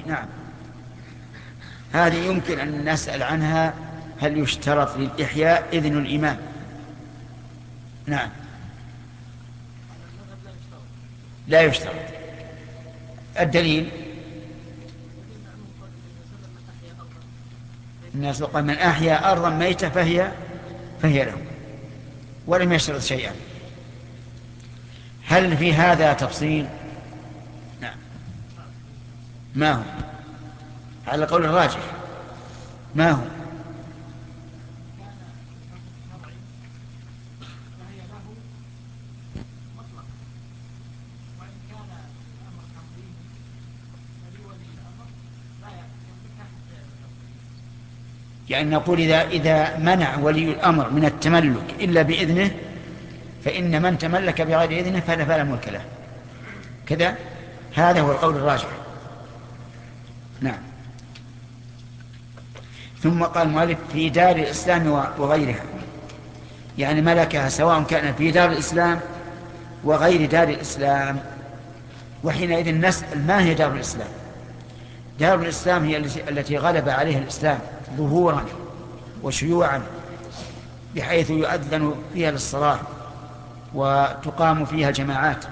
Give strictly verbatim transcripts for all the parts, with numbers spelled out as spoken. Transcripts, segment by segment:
نعم، هذه يمكن أن نسأل عنها، هل يشترط للإحياء إذن الإمام؟ نعم، لا يشترط. الدليل الناس قال من أحيا أرضا ميتة فهي فهي له، ولم يشترط شيئا. هل في هذا تفصيل؟ نعم. ما هو على قول الراجح؟ ما هو؟ يعني نقول إذا, إذا منع ولي الأمر من التملك إلا بإذنه، فإن من تملك بغير إذنه فلا فلا ملك له، كذا. هذا هو القول الراجح. نعم. ثم قال المؤلف في دار الإسلام وغيرها، يعني ملكها سواء كان في دار الإسلام وغير دار الإسلام. وحينئذ نسأل ما هي دار الإسلام؟ دار الإسلام هي التي غلب عليها الإسلام ظهورا وشيوعا، بحيث يؤذن فيها للصلاة وتقام فيها جماعات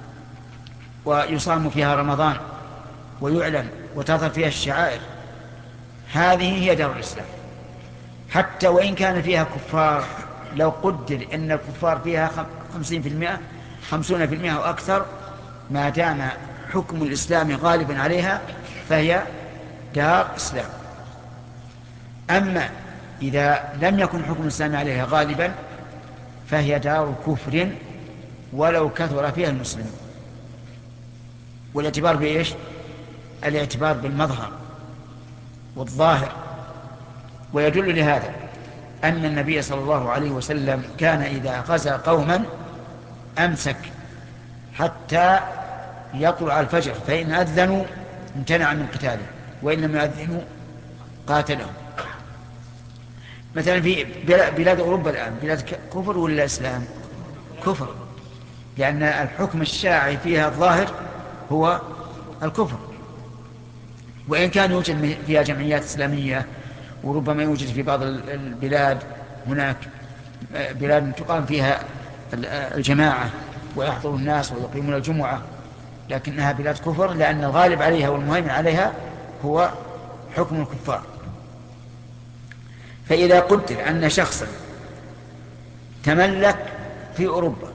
ويصام فيها رمضان ويعلن وتظهر فيها الشعائر. هذه هي دار الإسلام. حتى وإن كان فيها كفار، لو قدر أن الكفار فيها خمسين في المئة خمسون في المئة وأكثر، ما دام حكم الإسلام غالبا عليها فهي دار إسلام. أما إذا لم يكن حكم الإسلام عليها غالبا فهي دار كفر ولو كثر فيها المسلمين. والاعتبار بإيش؟ الاعتبار بالمظهر والظاهر. ويدل لهذا أن النبي صلى الله عليه وسلم كان إذا غزا قوما أمسك حتى يطلع الفجر، فإن أذنوا امتنع من قتاله، وإن لم يأذنوا قاتلهم. مثلا في بلاد أوروبا الآن بلاد كفر ولا إسلام؟ كفر، لأن الحكم الشاعي فيها الظاهر هو الكفر، وإن كان يوجد فيها جمعيات إسلامية، وربما يوجد في بعض البلاد هناك بلاد تقام فيها الجماعة ويحضر الناس ويقيمون الجمعة، لكنها بلاد كفر، لأن الغالب عليها والمهيمن عليها هو حكم الكفار. فإذا قدر أن شخصا تملك في أوروبا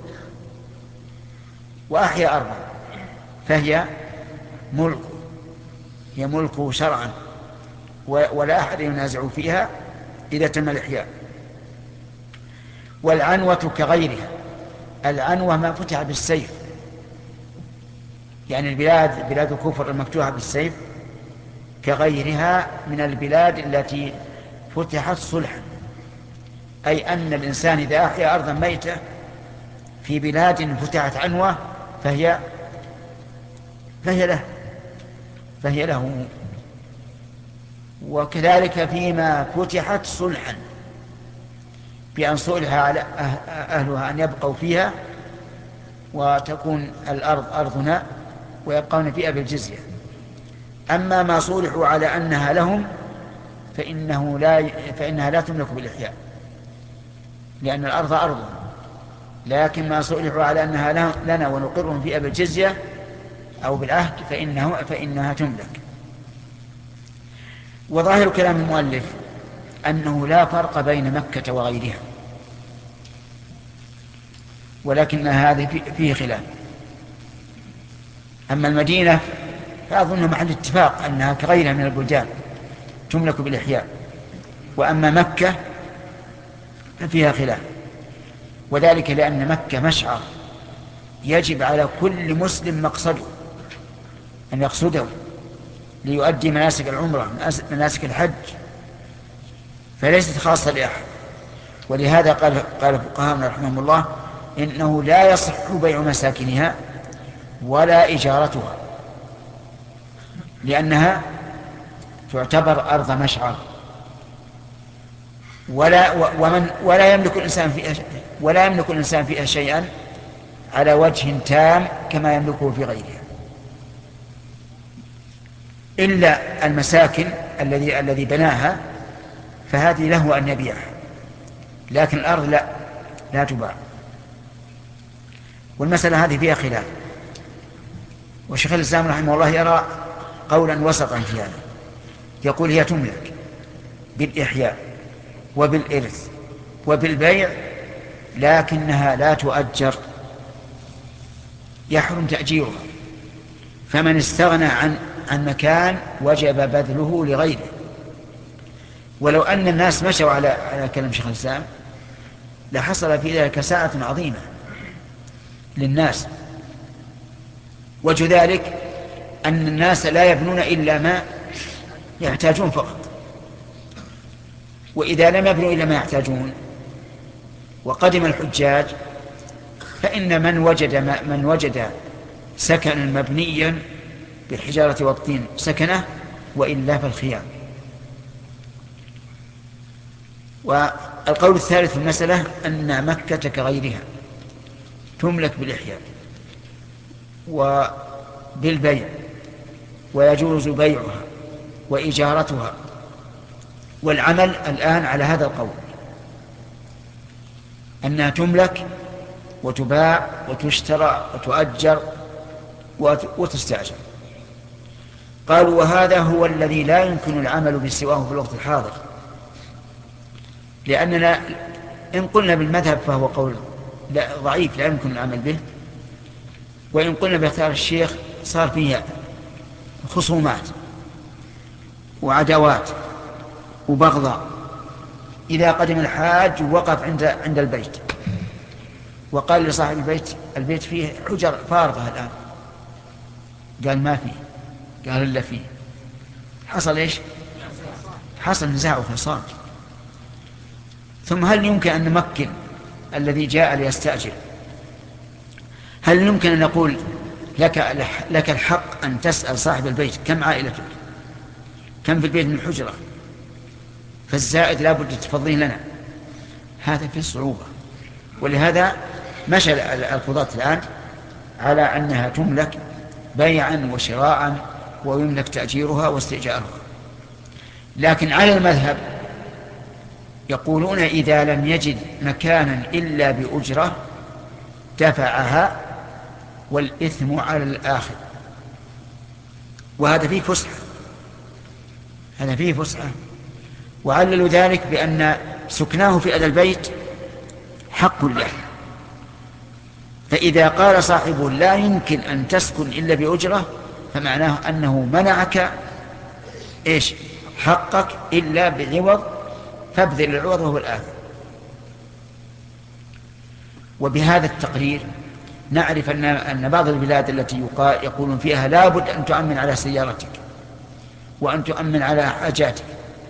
وأحيا أرضا فهي ملكه، هي ملكه شرعا، ولا أحد ينازع فيها إذا تم الإحياء. والعنوة كغيرها، العنوة ما فتح بالسيف، يعني البلاد بلاد الكفر المفتوحة بالسيف كغيرها من البلاد التي فتحت صلحا، أي أن الإنسان إذا أحيا أرضا ميتة في بلاد فتحت عنوة فهي فهي له فهي له وكذلك فيما فتحت صلحا بأن صلح على أهلها أن يبقوا فيها وتكون الأرض أرضنا ويبقون فيها بالجزية. أما ما صلحوا على أنها لهم فإنه لا فإنها لا تملك بالإحياء، لأن الأرض أرضنا، لكن ما صلحوا على أنها لنا ونقرهم فيها بالجزية أو بالعهد فإنه فإنها تملك. وظاهر كلام المؤلف أنه لا فرق بين مكة وغيرها، ولكن هذا فيه خلاف. أما المدينة فأظن محل اتفاق أنها كغيرها من البلدان تملك بالإحياء، وأما مكة ففيها خلاف، وذلك لأن مكة مشعر يجب على كل مسلم مقصده أن يقصده ليؤدي مناسك العمرة مناسك الحج، فليست خاصة لأحد. ولهذا قال قال فقهاؤنا رحمهم الله إنه لا يصح بيع مساكنها ولا إجارتها، لأنها تعتبر أرض مشعر، ولا ومن ولا يملك الإنسان فيها ولا يملك الإنسان فيها شيئا على وجه تام كما يملكه في غيرها. إلا المساكن الذي الذي بناها فهذه له أن يبيعها، لكن الأرض لا لا تباع. والمسألة هذه فيها خلاف، وشيخ الإسلام رحمه الله يرى قولا وسطا في هذا، يقول هي تملك بالإحياء وبالإرث وبالبيع، لكنها لا تؤجر، يحرم تأجيرها، فمن استغنى عن عن مكان وجب بذله لغيره. ولو أن الناس مشوا على على كلام شيخ الإسلام لحصل في ذلك ساعة عظيمة للناس. وجه ذلك أن الناس لا يبنون إلا ما يحتاجون فقط، وإذا لم يبنوا إلا ما يحتاجون وقدم الحجاج فإن من وجد من وجد سكنا مبنيا بالحجارة والطين سكنه، وإلا فالخيام. والقول الثالث في المسألة أن مكة كغيرها تملك بالإحياء وبالبيع، ويجوز بيعها وإجارتها، والعمل الآن على هذا القول أنها تملك وتباع وتشترى وتؤجر وتستأجر. قالوا وهذا هو الذي لا يمكن العمل بسواه في الوقت الحاضر، لأننا إن قلنا بالمذهب فهو قول لا ضعيف لا يمكن العمل به، وإن قلنا باختيار الشيخ صار فيه خصومات وعداوات وبغضاء. إذا قدم الحاج ووقف عند عند البيت وقال لصاحب البيت البيت فيه حجر فارغة الآن، قال ما فيه، قال إلا فيه، حصل إيش؟ حصل نزاع وفصال. ثم هل يمكن أن نمكن الذي جاء ليستأجر؟ هل يمكن أن نقول لك, لك الحق أن تسأل صاحب البيت كم عائلتك، كم في البيت من حجرة، فالزائد لا بد تفضيه لنا؟ هذا فيه صعوبة. ولهذا مشى القضاة الآن على أنها تملك بيعا وشراعا ويملك تأجيرها واستئجارها. لكن على المذهب يقولون إذا لم يجد مكانا إلا بأجرة دفعها والإثم على الآخر، وهذا فيه فسحة، هذا فيه فسحة. وعللوا ذلك بأن سكناه في هذا البيت حق له، فإذا قال صاحبه لا يمكن أن تسكن إلا بأجرة فمعناه أنه منعك إيش حقك إلا بعوض، فابذل العوض وهو الآثم. وبهذا التقرير نعرف أن أن بعض البلاد التي يقولون فيها لا بد أن تؤمن على سيارتك وأن تؤمن على حاجاتك،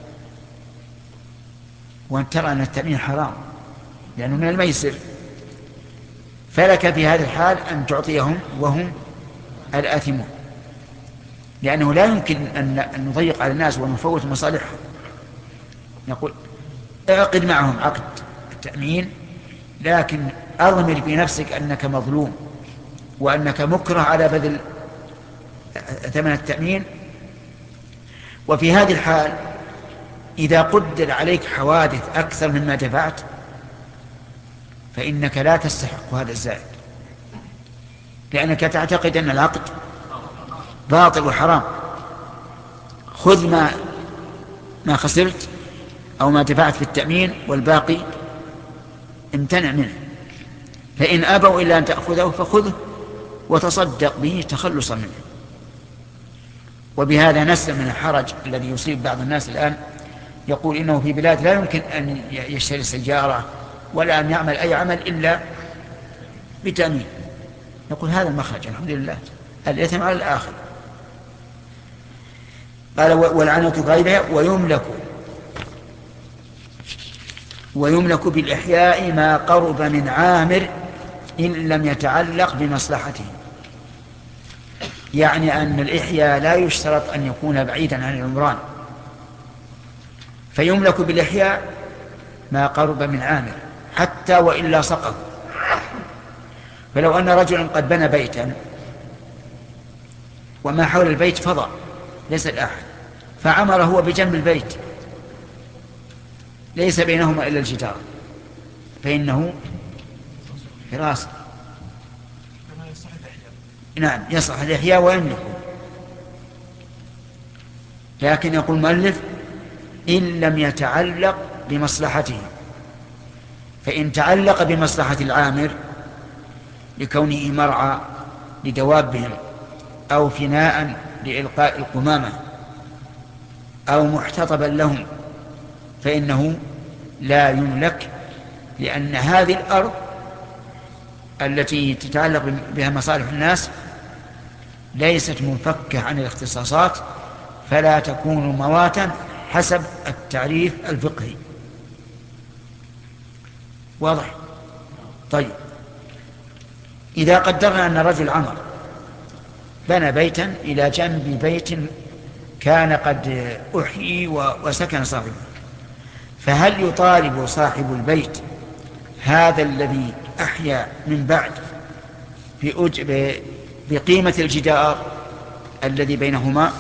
وأن ترى أن التأمين حرام لأنه من الميسر، فلك في هذا الحال أن تعطيهم وهم الآثمون، لأنه لا يمكن أن نضيق على الناس ونفوت مصالحهم. نقول اعقد معهم عقد التأمين، لكن أضمر في نفسك أنك مظلوم وأنك مكره على بذل ثمن التأمين. وفي هذه الحال إذا قدر عليك حوادث أكثر مما دفعت فإنك لا تستحق هذا الزائد، لأنك تعتقد أن العقد باطل وحرام. خذ ما ما خسرت أو ما دفعت في التأمين والباقي امتنع منه، فإن أبوا إلا أن تأخذه فخذه وتصدق به تخلصا منه. وبهذا نسلم من الحرج الذي يصيب بعض الناس الآن، يقول إنه في بلاد لا يمكن أن يشتري سيارة ولا أن يعمل أي عمل إلا بتأمين. نقول هذا المخرج الحمد لله، الإثم على الآخر. قال والعنة غيرها ويملك ويملك بالإحياء ما قرب من عامر إن لم يتعلق بمصلحته، يعني أن الإحياء لا يشترط أن يكون بعيدا عن العمران، فيملك بالإحياء ما قرب من عامر حتى وإلا سقط. فلو أن رجلا قد بنى بيتا وما حول البيت فضاء ليس الأحد، فعمر هو بجنب البيت ليس بينهما إلا الجدار، فإنه حراسة. نعم يصلح الإحياء ويملكه، لكن يقول المؤلف إن لم يتعلق بمصلحته، فإن تعلق بمصلحة العامر لكونه مرعى لدوابهم أو فناء لإلقاء القمامة أو محتطبا لهم فإنه لا يملك، لأن هذه الأرض التي تتعلق بها مصالح الناس ليست منفكة عن الاختصاصات، فلا تكون مواتا حسب التعريف الفقهي. واضح؟ طيب، إذا قدرنا أن رجل عمر بنى بيتا إلى جنب بيت كان قد أحيي وسكن صاحبه، فهل يطالب صاحب البيت هذا الذي أحيا من بعد بقيمة الجدار الذي بينهما؟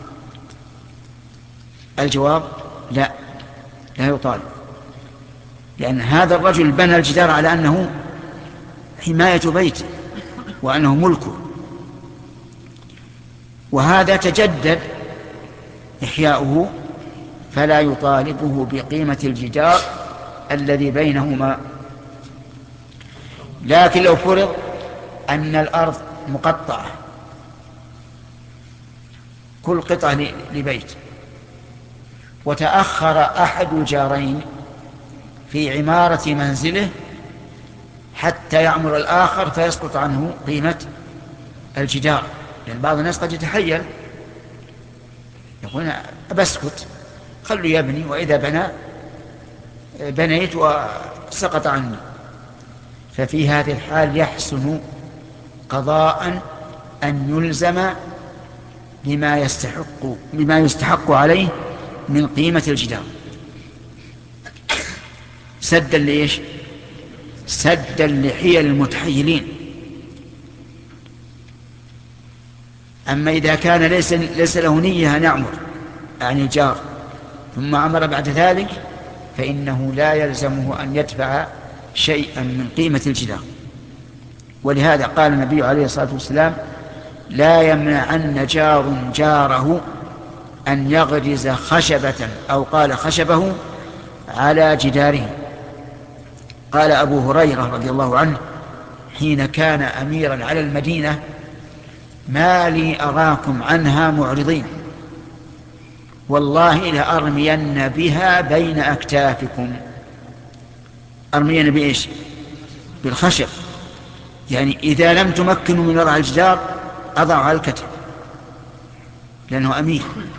الجواب لا، لا يطالب، لأن هذا الرجل بنى الجدار على أنه حماية بيته وأنه ملكه، وهذا تجدد إحياؤه فلا يطالبه بقيمة الجدار الذي بينهما. لكن لو فرض أن الأرض مقطعة كل قطعة لبيت، وتأخر أحد الجارين في عمارة منزله حتى يعمر الآخر فيسقط عنه قيمة الجدار، لأن بعض الناس قد يتحيل يقول أبسكت خلوا يبني، وإذا بنى بنيت وسقط عني. ففي هذه الحال يحسن قضاء أن يلزم بما يستحق, بما يستحق عليه من قيمة الجدار، سدا ليش؟ سدا لحيل المتحيلين. أما إذا كان ليس, ليس له نية أن يعمر عن الجار ثم عمر بعد ذلك فإنه لا يلزمه أن يدفع شيئا من قيمة الجدار. ولهذا قال النبي عليه الصلاة والسلام لا يمنعن جار جاره أن يغرز خشبة أو قال خشبه على جداره. قال أبو هريرة رضي الله عنه حين كان أميرا على المدينة ما لي أراكم عنها معرضين، والله لأرمين بها بين أكتافكم. أرمين بإيش؟ بالخشب، يعني إذا لم تمكنوا من وضع الجدار أضعوا على الكتف لأنه أمير.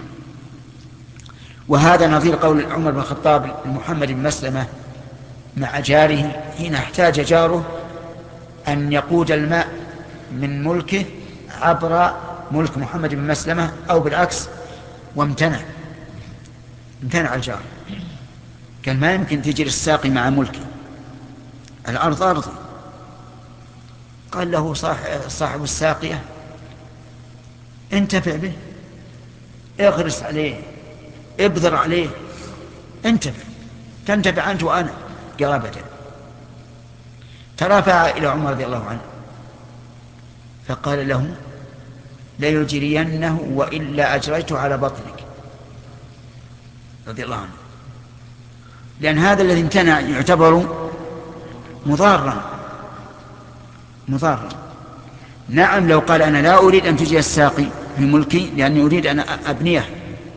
وهذا نظير قول عمر بن الخطاب لمحمد بن مسلمة مع جاره حين احتاج جاره أن يقود الماء من ملكه عبر ملك محمد بن مسلمة أو بالعكس، وامتنع امتنع الجار، قال ما يمكن تجري الساقي مع ملكي، الأرض أرضي. قال له صاحب الساقية انتفع به، اغرس عليه، ابذر عليه، انتفع، تنتفع أنت وأنا. قال أبدا. ترافع إلى عمر رضي الله عنه فقال له ليجرينه وإلا أجريته على بطنك رضي الله عنه، لأن هذا الذي امتنع يعتبر مضارا مضارا. نعم لو قال أنا لا أريد أن تجري الساقي في ملكي لأني أريد أن أبنيه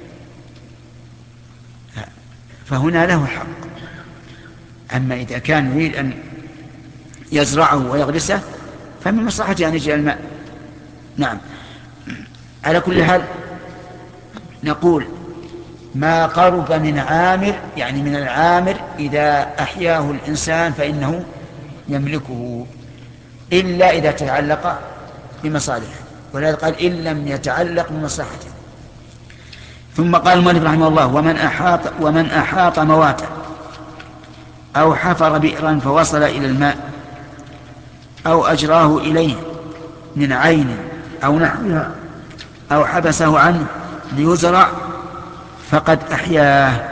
فهنا له حق. أما إذا كان يريد أن يزرعه ويغرسه فمن مصلحته أن يجري الماء. نعم. على كل حال نقول ما قرب من عامر يعني من العامر إذا أحياه الإنسان فإنه يملكه إلا إذا تعلق بمصالحه، ولذلك قال إن لم يتعلق بمصلحته. ثم قال المؤلف رحمه الله ومن أحاط, ومن أحاط مواتا أو حفر بئرا فوصل إلى الماء أو أجراه إليه من عين أو نحوها أو حبسه عنه ليزرع فقد أحياه.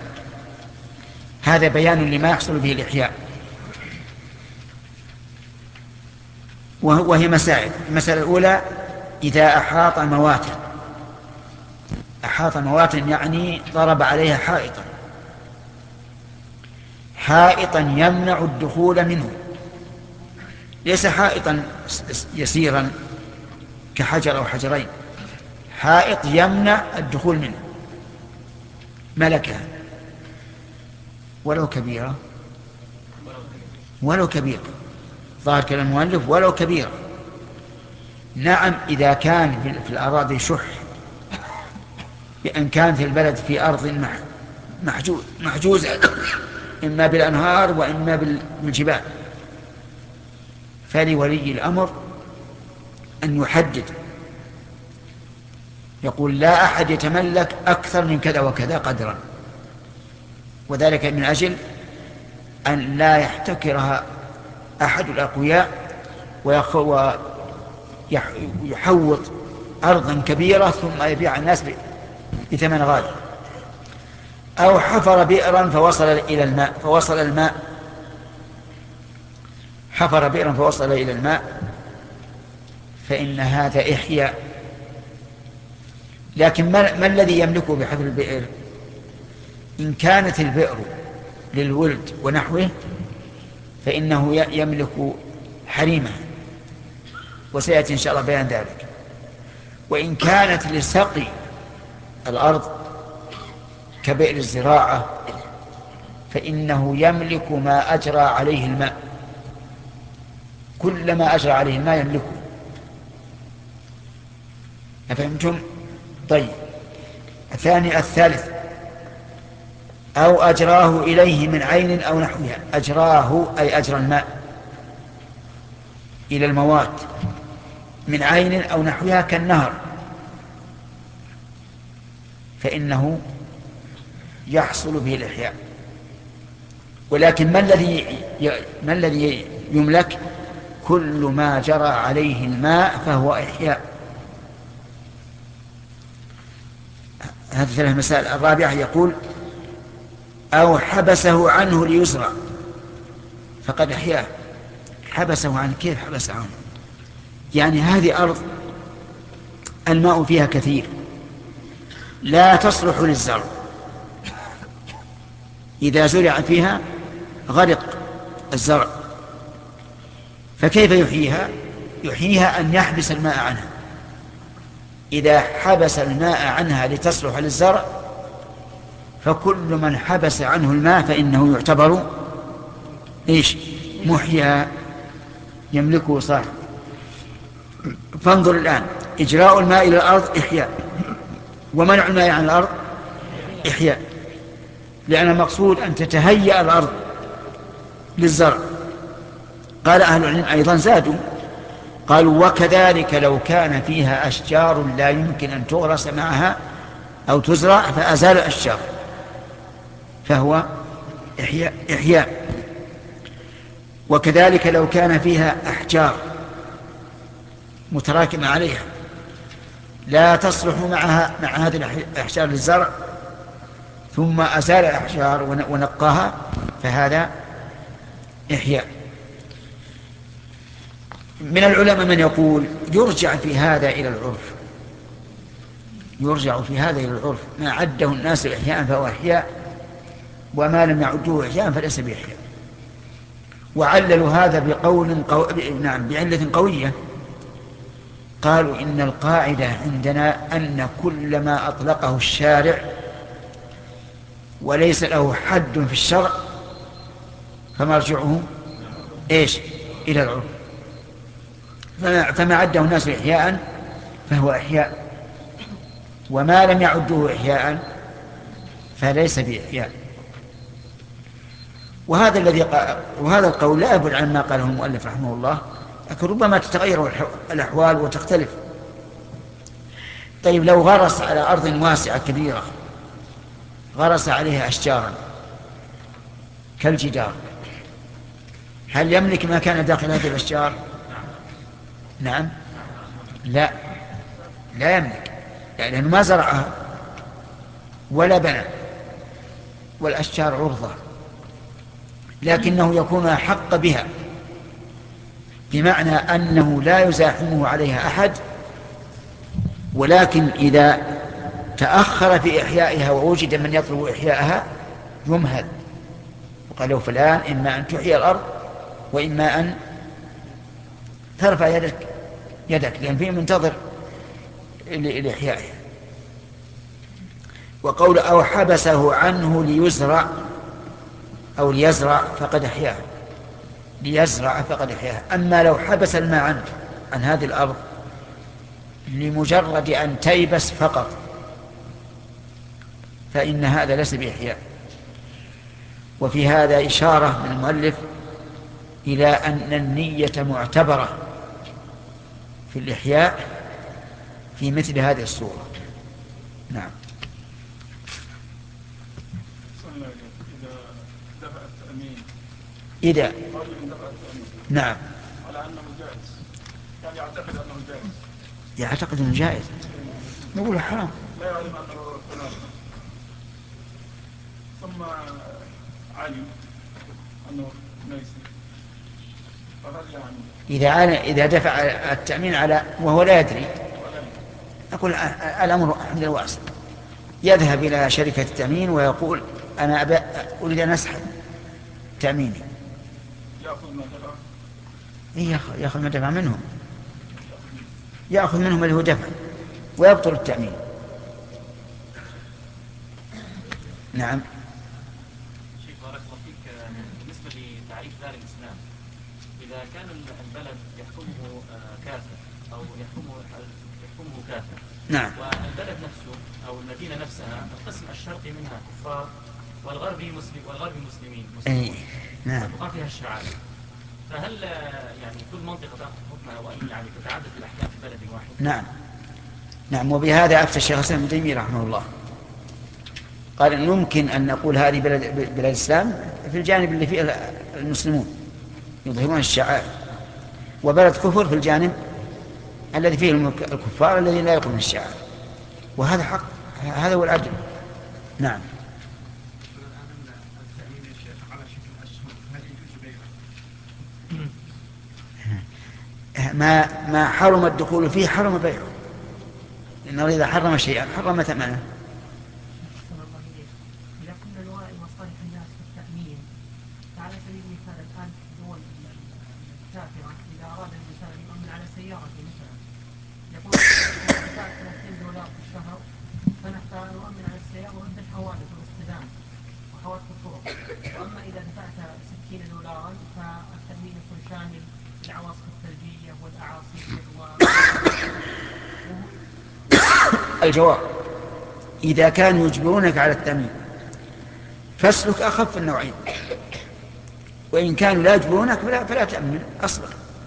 هذا بيان لما يحصل به الإحياء. وهي مسائل. المسألة الأولى: إذا أحاط مواتا، أحاط مواتا يعني ضرب عليها حائطا، حائطا يمنع الدخول منه، ليس حائطا يسيرا كحجر أو حجرين، حائط يمنع الدخول منه، ملكها ولو كبيرة، ولو كبيرة، ظاهر كلام المؤلف ولو كبيرة. نعم، إذا كان في الأراضي شح، بأن كان في البلد في أرض محجوز محجوزة إما بالأنهار وإما بالجبال، فلولي الأمر أن يحدد، يقول: لا أحد يتملك أكثر من كذا وكذا قدرا، وذلك من أجل أن لا يحتكرها أحد الأقوياء ويحوط أرضا كبيرة ثم يبيع الناس بثمن غالي. أو حفر بئرا فوصل إلى الماء فوصل الماء حفر بئرا فوصل إلى الماء فإن هذا إحياء. لكن ما, ما الذي يملكه بحفر البئر؟ إن كانت البئر للولد ونحوه فإنه يملك حريمه، وسيأتي إن شاء الله بيان ذلك. وإن كانت لسقي الأرض كبئر الزراعة فإنه يملك ما أجرى عليه الماء، كل ما أجرى عليه الماء يملكه. أفهمتم؟ طيب. الثاني الثالث: أو أجراه إليه من عين أو نحوها. أجراه أي أجرى الماء إلى المواد من عين أو نحوها كالنهر، فإنه يحصل به الإحياء. ولكن ما الذي ما الذي يملك؟ كل ما جرى عليه الماء فهو إحياء. هذه ثلاث مسائل. الرابعة يقول: أو حبسه عنه ليزرع فقد أحياه. حبسه عنه، كيف حبسه عنه؟ يعني هذه أرض الماء فيها كثير لا تصلح للزرع، إذا زرع فيها غرق الزرع، فكيف يحييها؟ يحييها أن يحبس الماء عنها. إذا حبس الماء عنها لتصلح للزرع فكل من حبس عنه الماء فإنه يعتبر إيش؟ محيا، يملكه صاحب. فانظر الآن: إجراء الماء إلى الأرض إحياء، ومنع الماء عن الأرض إحياء، لأن المقصود أن تتهيأ الأرض للزرع. قال أهل العلم أيضا زادوا قالوا: وكذلك لو كان فيها أشجار لا يمكن أن تغرس معها أو تزرع فأزال الأشجار فهو إحياء, إحياء. وكذلك لو كان فيها أحجار متراكمة عليها لا تصلح معها مع هذه الأحجار للزرع ثم أزال الأحجار ونقاها فهذا إحياء. من العلماء من يقول يرجع في هذا إلى العرف، يرجع في هذا إلى العرف، ما عده الناس إحياء فهو إحياء، وما لم يعدوه إحياء فليس بإحياء. وعللوا هذا بقول قو... نعم بعلة قوية. قالوا: إن القاعدة عندنا أن كل ما أطلقه الشارع وليس له حد في الشرع فمرجعه إيش؟ إلى العرف. فما, فما عده الناس إحياء فهو إحياء، وما لم يعدوه إحياء فليس بإحياء. وهذا الذي وهذا القول لا يبعد عن ما قاله المؤلف رحمه الله، لكن ربما تتغير الأحوال وتختلف. طيب، لو غرس على أرض واسعة كبيرة، غرس عليها أشجارا كالجدار، هل يملك ما كان داخل هذه الأشجار؟ نعم، لا لا يملك، يعني لأنه ما زرعها ولا بنى، والأشجار عرضة، لكنه يكون أحق بها، بمعنى أنه لا يزاحمه عليها أحد، ولكن إذا تأخر في إحيائها ووجد من يطلب إحيائها يمهل، وقالوا فلان إما أن تحيي الأرض وإما أن ترفع يدك يدك لأن فيه منتظر لإحيائها. وقول أو حبسه عنه ليزرع أو ليزرع فقد أحياه، ليزرع فقد أحياه. أما لو حبس الماء عنه عن هذه الأرض لمجرد أن تيبس فقط فإن هذا ليس بإحياء. وفي هذا إشارة من المؤلف إلى أن النية معتبرة في الإحياء في مثل هذه الصورة. نعم. إذا نعم على أنه جائز، يعني يعتقد أنه جائز، يعتقد أنه جائز، نقول حرام، لا يعلم أنه فلان، ثم علم أنه ليس، فهل يعني إذا عالم إذا دفع التأمين على وهو لا يدري، أقول الأمر الحمد لله واسع، يذهب إلى شركة التأمين ويقول أنا أبا أريد أن أسحب تأميني، يأخذ ما دفع؟ إيه يأخذ ما دفع منهم، يأخذ منهم اللي هو دفع ويبطل التأمين. نعم. شيخ بارك الله فيك، بالنسبة لتعريف دار الإسلام، إذا كان البلد يحكمه كافر أو يحكمه يحكمه كافر، نعم، والبلد نفسه أو المدينة نفسها القسم الشرقي منها كفار والغربي مسلم والغربي مسلمين مسلمون، أي نعم، تبقى فيها الشعائر، فهل يعني كل منطقة تأخذ حكمها وأن يعني تتعدد الأحكام في بلد واحد؟ نعم نعم. وبهذا أفتى الشيخ الإسلام ابن تيمية رحمه الله، قال إن يمكن أن نقول هذه بلد بلاد الإسلام في الجانب اللي فيه المسلمون يظهرون الشعائر، وبلد كفر في الجانب الذي فيه الكفار الذين لا يقولون الشعائر، وهذا حق، هذا هو العدل. نعم. ما ما حرم الدخول فيه حرم بيعه، إنه إذا حرم شيئا حرم ثمنه. إذا كنا نراعي مصالح الناس في التأمين، فعلى سبيل المثال الآن في الدول الكافرة إذا أراد الإنسان أن يؤمن على سيارته مثلا، يقول إذا دفعت ثلاثين دولار في الشهر فنحن نؤمن على السيارة ضد الحوادث والاصطدام وحوادث الطرق، وأما إذا دفعت ستين دولارا فالتأمين يكون شامل العواصف الثلجية والأعاصير و... الجواب إذا كانوا يجبرونك على التأمين فاسلك أخف النوعين، وإن كانوا لا يجبرونك فلا, فلا تأمن أصلا.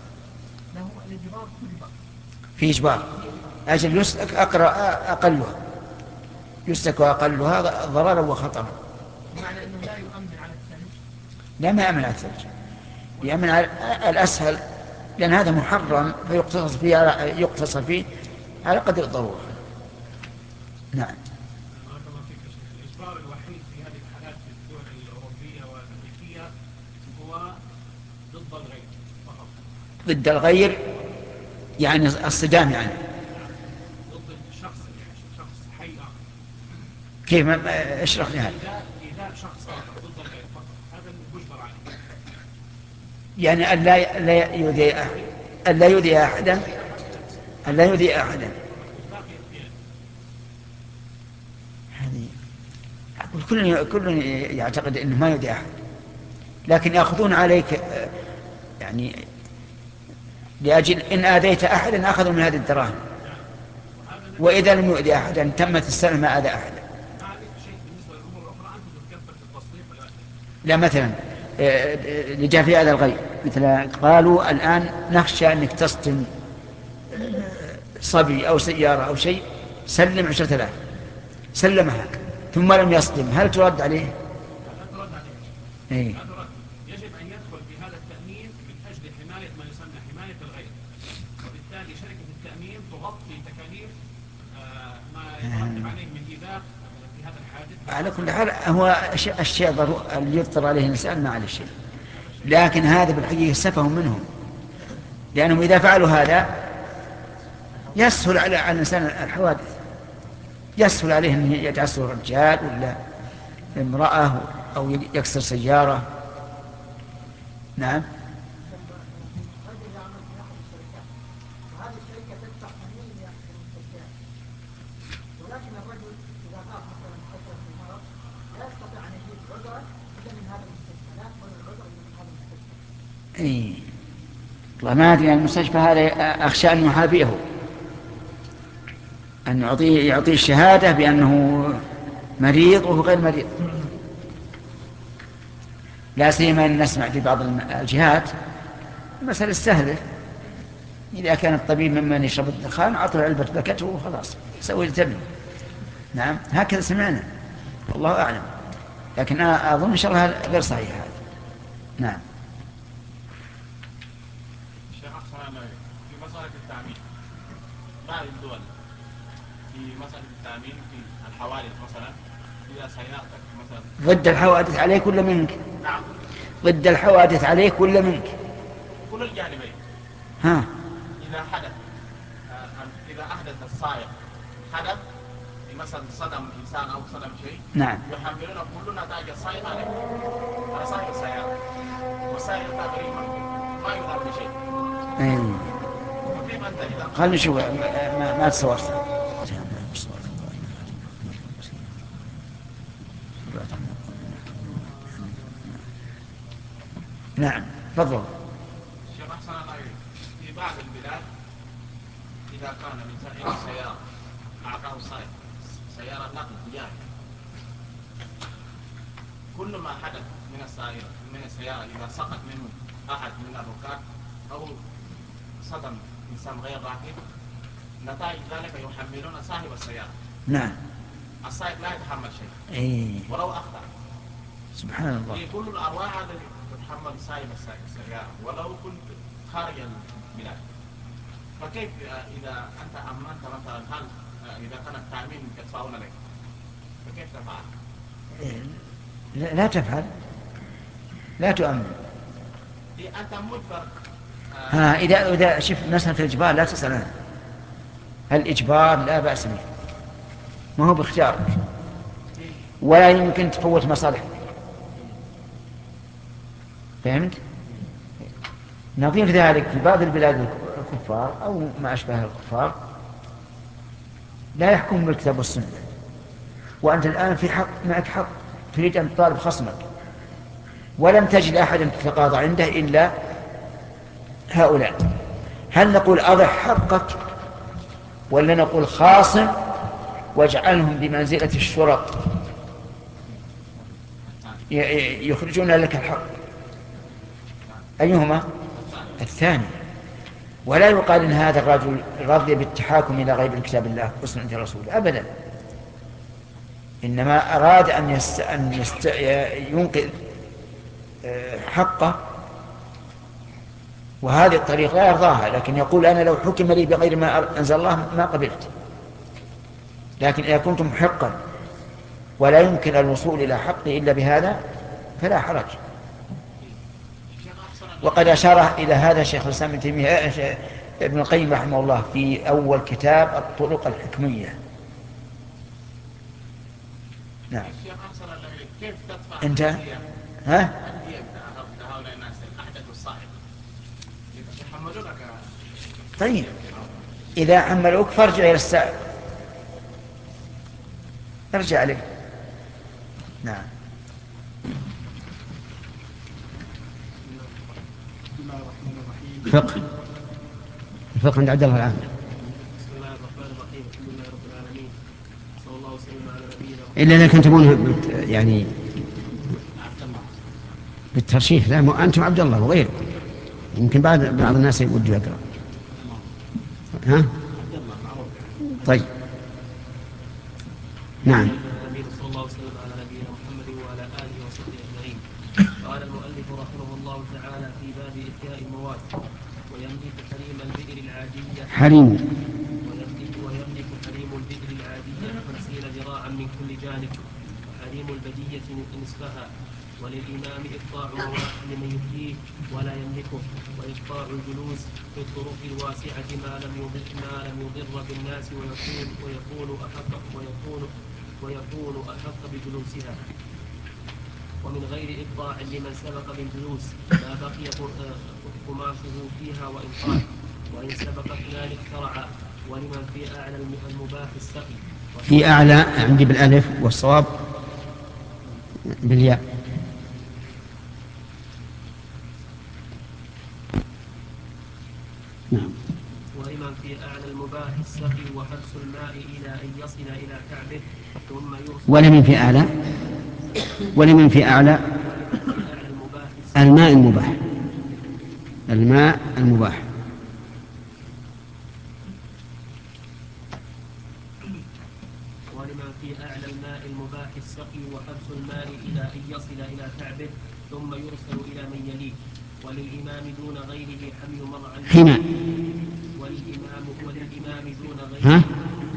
في إجبار أجل يسلك أقرأ أقلها، يسلك أقلها ضررا وخطرا. معنى أنه لا يؤمن على الثلج؟ لا، ما يأمن على الثلج، يأمن على الأسهل، لأن هذا محرم فيقتصر فيه على, يقتصر فيه على قدر الضرورة. نعم. الإجبار الوحيد في هذه الحالات في الدول الأوروبية والأمريكية هو ضد الغير فقط. ضد الغير يعني الصدام، يعني ضد الشخص، شخص حي آخر. كيف؟ اشرح لي هذا. إذا شخص آخر ضد الغير فقط، هذا مجبر عليه. يعني أن لا لا يؤذي أحد، أن لا يؤذي أحدا، أن لا يؤذي أحدا. هذه كل كل يعتقد أنه ما يؤذي أحد، لكن يأخذون عليك يعني لأجل إن آذيت أحدا أخذوا من هذه الدراهم، وإذا لم يؤذي أحدا تمت السنة ما آذى أحدا. لا، مثلا اللي جاء في هذا الغير، مثل قالوا الآن نخشى أنك تصدم صبي أو سيارة أو شيء، سلم عشرة آلاف، سلمها ثم لم يصدم، هل ترد عليه؟ لا ترد عليه. إيه؟ يجب أن يدخل في هذا التأمين من أجل حماية ما يسمى حماية الغير، وبالتالي شركة التأمين تغطي تكاليف ما يترتب عليه من إيذاء في هذا الحادث؟ على كل حال هو الشيء اللي يضطر عليه الإنسان ما عليه شيء، لكن هذا بالحقيقة سفه منهم، لأنهم إذا فعلوا هذا يسهل على الإنسان الحوادث، يسهل عليه أن يجعسه رجال ولا امرأة أو يكسر سيارة. نعم. اي والله ما ادري، المستشفى هذا اخشى ان يحابيه، ان يعطيه يعطيه الشهاده بانه مريض وهو غير مريض، لا سيما ان نسمع في بعض الجهات المسألة سهله، اذا كان الطبيب ممن يشرب الدخان اعطوا علبه بكته وخلاص سوي التبن. نعم هكذا سمعنا، الله اعلم، لكن انا اظن ان شاء الله غير صحيح هذا. نعم. في مسألة التأمين بعض الدول في مسألة التأمين في الحوادث مثلا إذا سيارتك مثلا ضد الحوادث عليك ولا منك؟ نعم ضد الحوادث عليك ولا منك؟ كل الجانبين. ها إذا حدث إذا أحدث السائق حدث مثلا صدم إنسان أو صدم شيء، نعم، يحملون كل نتائج السائق عليه على صاحب السيارة، والسائق تقريبا ما يضر بشيء. اي خلنا نشوف، ما, ما تصورت. نعم تفضل. الشيخ أحسن الله إليك، في بعض البلاد إذا كان من سائق السيارة أعطاه السائق سيارة نقل تجاري، كل ما حدث من السيارة من السيارة إذا سقط منه أحد من الركاب أو صدم إنسان غير راكب، نتائج ذلك يحملون صاحب السيارة. نعم. السائق لا يتحمل شيء. إيه. ولو أخطأ. سبحان الله. في كل الأرواح هذا تتحمل صاحب السيارة ولو كنت خارج البلاد. فكيف إذا أنت أمنت مثلا، هل إذا كان التأمين يدفعون لك فكيف تفعل؟ إيه. لا, لا تفعل، لا تؤمن. أنت مجبر. ها إذا إذا شفت مثلا في الإجبار لا تسأل عنه، الإجبار لا بأس به، ما هو باختيارك، ولا يمكن تفوت مصالحك. فهمت؟ نظير ذلك في بعض البلاد الكفار أو ما أشبه الكفار لا يحكم بالكتاب والسنة، وأنت الآن في حق، معك حق، تريد أن تطالب خصمك ولم تجد أحدا تتقاضى عنده إلا هؤلاء، هل نقول أضع حقك ولا نقول خاصم واجعلهم بمنزلة الشرط يخرجون لك الحق؟ أيهما؟ الثاني. ولا يقال إن هذا الرجل رضي بالتحاكم إلى غير كتاب الله وسنة رسوله أبدا، إنما أراد أن, يست... أن يست... ينقذ حقه، وهذه الطريقة لا يرضاها، لكن يقول أنا لو حكم لي بغير ما أنزل الله ما قبلت، لكن إذا كنت محقا ولا يمكن الوصول إلى حقه إلا بهذا فلا حرج. وقد أشار إلى هذا شيخ الإسلام ابن تيمية ابن القيم رحمه الله في أول كتاب الطرق الحكمية. نعم. كيف تدفع أنت ها؟ هؤلاء الناس أحدثوا الصائب يحملونك؟ طيب إذا حملوك فارجع إلى السائق، ارجع عليه. نعم. الفقه الفقه عند عبد الله العام. بسم الله الرحمن الرحيم، الحمد لله رب العالمين، صلى الله وسلم على نبينا. إلا أنكم تبون يعني بالترشيح، لا أنتم عبد الله وغيره، يمكن بعض بعض الناس يود يقرأ. ها؟ طيب. نعم. صلى الله وسلم على نبينا محمد وعلى آله وصحبه أجمعين. قال المؤلف رحمه الله تعالى في باب إحياء المواد: ويملك حريم البئر العادية حريم ويملك ويملك حريم البئر البئر العادية خمسين ذراعا من كل جانب، وحريم البدية نصفها، وللإمام إقطاع مواقف لمن يحييه ولا يملكه، وإقطاع الجلوس في الطرق الواسعة ما لم يضر ما لم يضر بالناس ويكون ويكون أحق ويكون ويكون أحق بجلوسها، ومن غير إقطاع لمن سبق بالجلوس ما بقي قماشه فيها وإن طال، وإن سبق اثنان اخترعا، ولمن في أعلى المباح السقي. في أعلى عندي بالألف والصواب بالياء. نعم. ولمن في أعلى المباح السقي وحبس الماء إلى أن يصل إلى كعبه ثم يرسل. ولمن في أعلى ولمن في أعلى الماء المباح الماء المباح ولمن في أعلى الماء المباح السقي وحبس الماء إلى أن يصل إلى كعبه ثم يرسل إلى من يليه. وللإمام دون غيره حمل مرعى حمى وللإمام وللإمام دون غيره. ها؟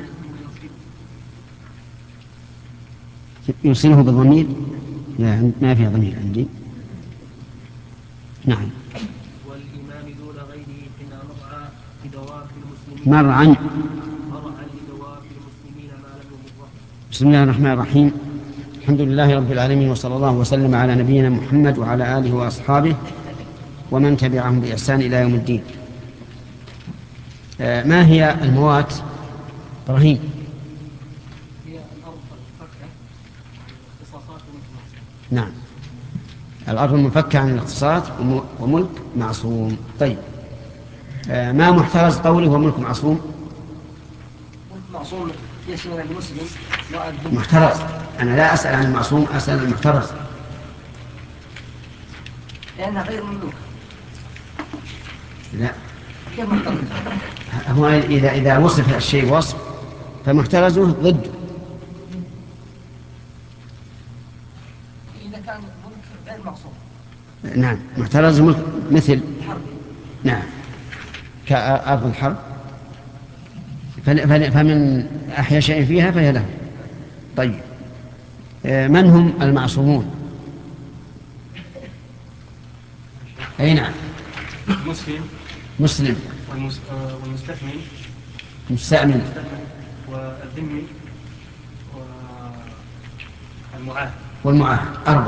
يرسله بالضمير؟ لا، ما فيها ضمير عندي. نعم. والإمام دون غيره حين مرعى لدواب المسلمين مرعى مرعى لدواب المسلمين ما لم يضره. بسم الله الرحمن الرحيم. الحمد لله رب العالمين، وصلى الله وسلم على نبينا محمد وعلى آله وأصحابه ومن تبعهم بإحسان إلى يوم الدين. آه ما هي الموات؟ إبراهيم. هي الأرض المفكة اختصاصات وملك. نعم، الأرض المفكة عن الاختصاص وملك معصوم. طيب، آه ما محترز قوله وملك معصوم؟ ملك معصوم يشمل المسلم. محترز، أنا لا أسأل عن المعصوم، أسأل عن المحترز. لأنها غير مملوك. لا، كيف محترز؟ هو إذا إذا وصف الشيء وصف فمحترزه ضد. إذا كان ملك غير معصوم. نعم، محترز ملك مثل الحرب. نعم، كأرض الحرب، فمن أحيا شيء فيها فهي له. طيب، من هم المعصومون؟ أي نعم. مسلم مسلم والمستثمن مستأمن والذمي والمعاهد. والمعاهد، أربعة.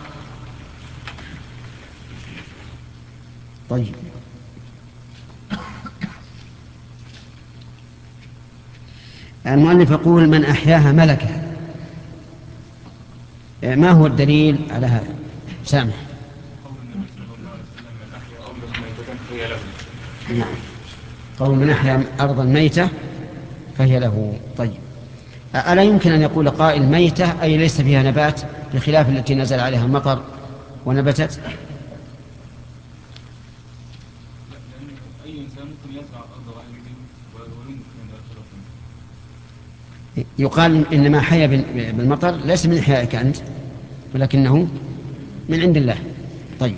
طيب، المؤلف يقول من أحياها ملكها. ما هو الدليل على هذا؟ سامح. نعم، قول من أحيا أرضا ميتة فهي له. طيب، ألا يمكن أن يقول قائل ميتة أي ليس فيها نبات، بخلاف التي نزل عليها المطر ونبتت؟ أي إنسان ممكن يزرع أرض غيره ويمكن أن يقال إن ما حيا بالمطر ليس من إحيائك أنت، ولكنه من عند الله. طيب،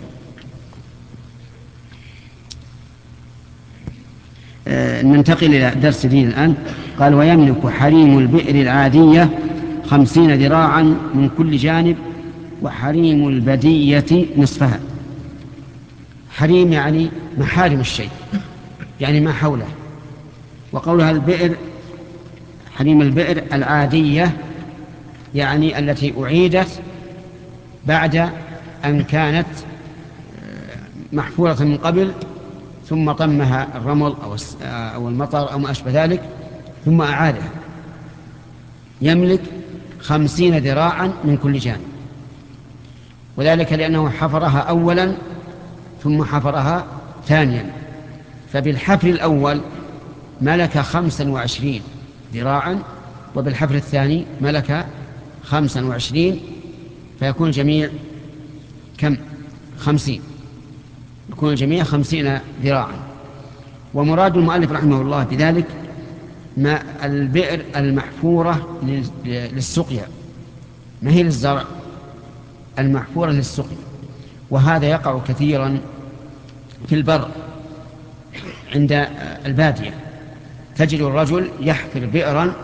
آه ننتقل إلى درس دين الآن. قال ويملك حريم البئر العادية خمسين ذراعا من كل جانب، وحريم البدية نصفها. حريم يعني محارم الشيء، يعني ما حوله. وقولها البئر حريم البئر العادية يعني التي أعيدت بعد أن كانت محفورة من قبل، ثم طمها الرمل أو المطر أو ما أشبه ذلك ثم أعادها. يملك خمسين ذراعا من كل جانب، وذلك لأنه حفرها أولا ثم حفرها ثانيا، فبالحفر الأول ملك خمسا وعشرين ذراعا، وبالحفر الثاني ملك خمسا وعشرين، فيكون الجميع كم؟ خمسين، يكون الجميع خمسين ذراعا. ومراد المؤلف رحمه الله بذلك ما البئر المحفورة للسقيا، ما هي للزرع، المحفورة للسقيا. وهذا يقع كثيرا في البر عند البادية، تجد الرجل يحفر بئرا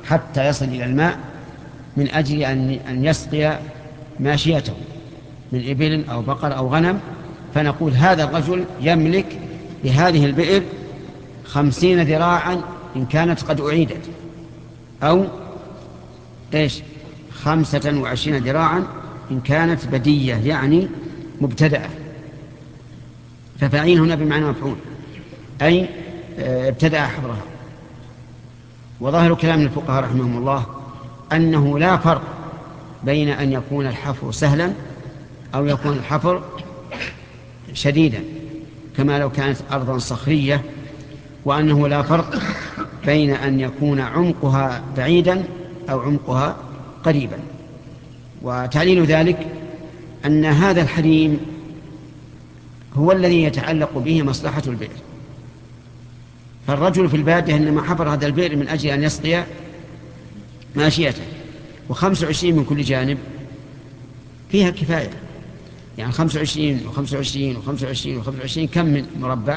حتى يصل إلى الماء من أجل أن يسقي ماشيته من إبل أو بقر أو غنم، فنقول هذا الرجل يملك بهذه البئر خمسين ذراعا إن كانت قد أعيدت، أو إيش خمسة وعشرين ذراعا إن كانت بدية يعني مبتدأة. ففعيل هنا بمعنى مفعول، أي ابتدأ حفرها. وظاهر كلام الفقهاء رحمهم الله أنه لا فرق بين أن يكون الحفر سهلا أو يكون الحفر شديدا، كما لو كانت أرضا صخرية، وأنه لا فرق بين أن يكون عمقها بعيدا أو عمقها قريبا. وتعليل ذلك أن هذا الحريم هو الذي يتعلق به مصلحة البئر. فالرجل في البادية إنما حفر هذا البئر من أجل أن يسقي ماشيته، وخمس وعشرين من كل جانب فيها كفاية، يعني خمس وعشرين وخمس وعشرين وخمس وعشرين وخمس وعشرين كم من مربع؟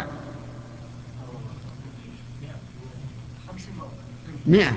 مئة.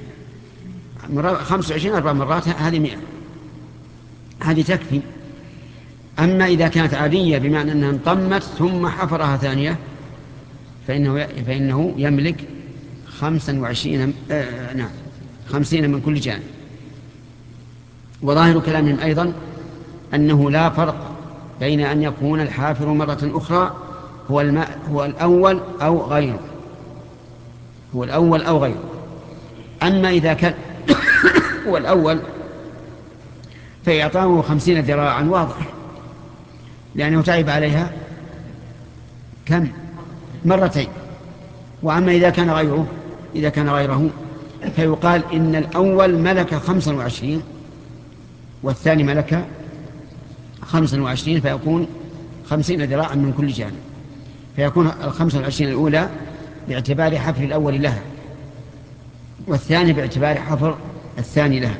خمس وعشرين أربع مرات هذه مئة، هذه تكفي. أما إذا كانت عادية بمعنى أنها انطمت ثم حفرها ثانية فإنه, فإنه يملك خمسا وعشرين آه نعم خمسين من كل جانب. وظاهر كلامهم أيضا أنه لا فرق بين أن يكون الحافر مرة أخرى هو, الماء هو الأول أو غيره، هو الأول أو غيره. أما إذا كان هو الأول فإعطاه خمسين ذراعا واضح، لأنه تعب عليها كم مرتين. وأما إذا كان غيره إذا كان غيره فيقال إن الأول ملك خمسا وعشرين والثاني ملك خمسا وعشرين، فيكون خمسين ذراعا من كل جانب، فيكون الخمسة والعشرين الأولى باعتبار حفر الأول لها، والثاني باعتبار حفر الثاني لها.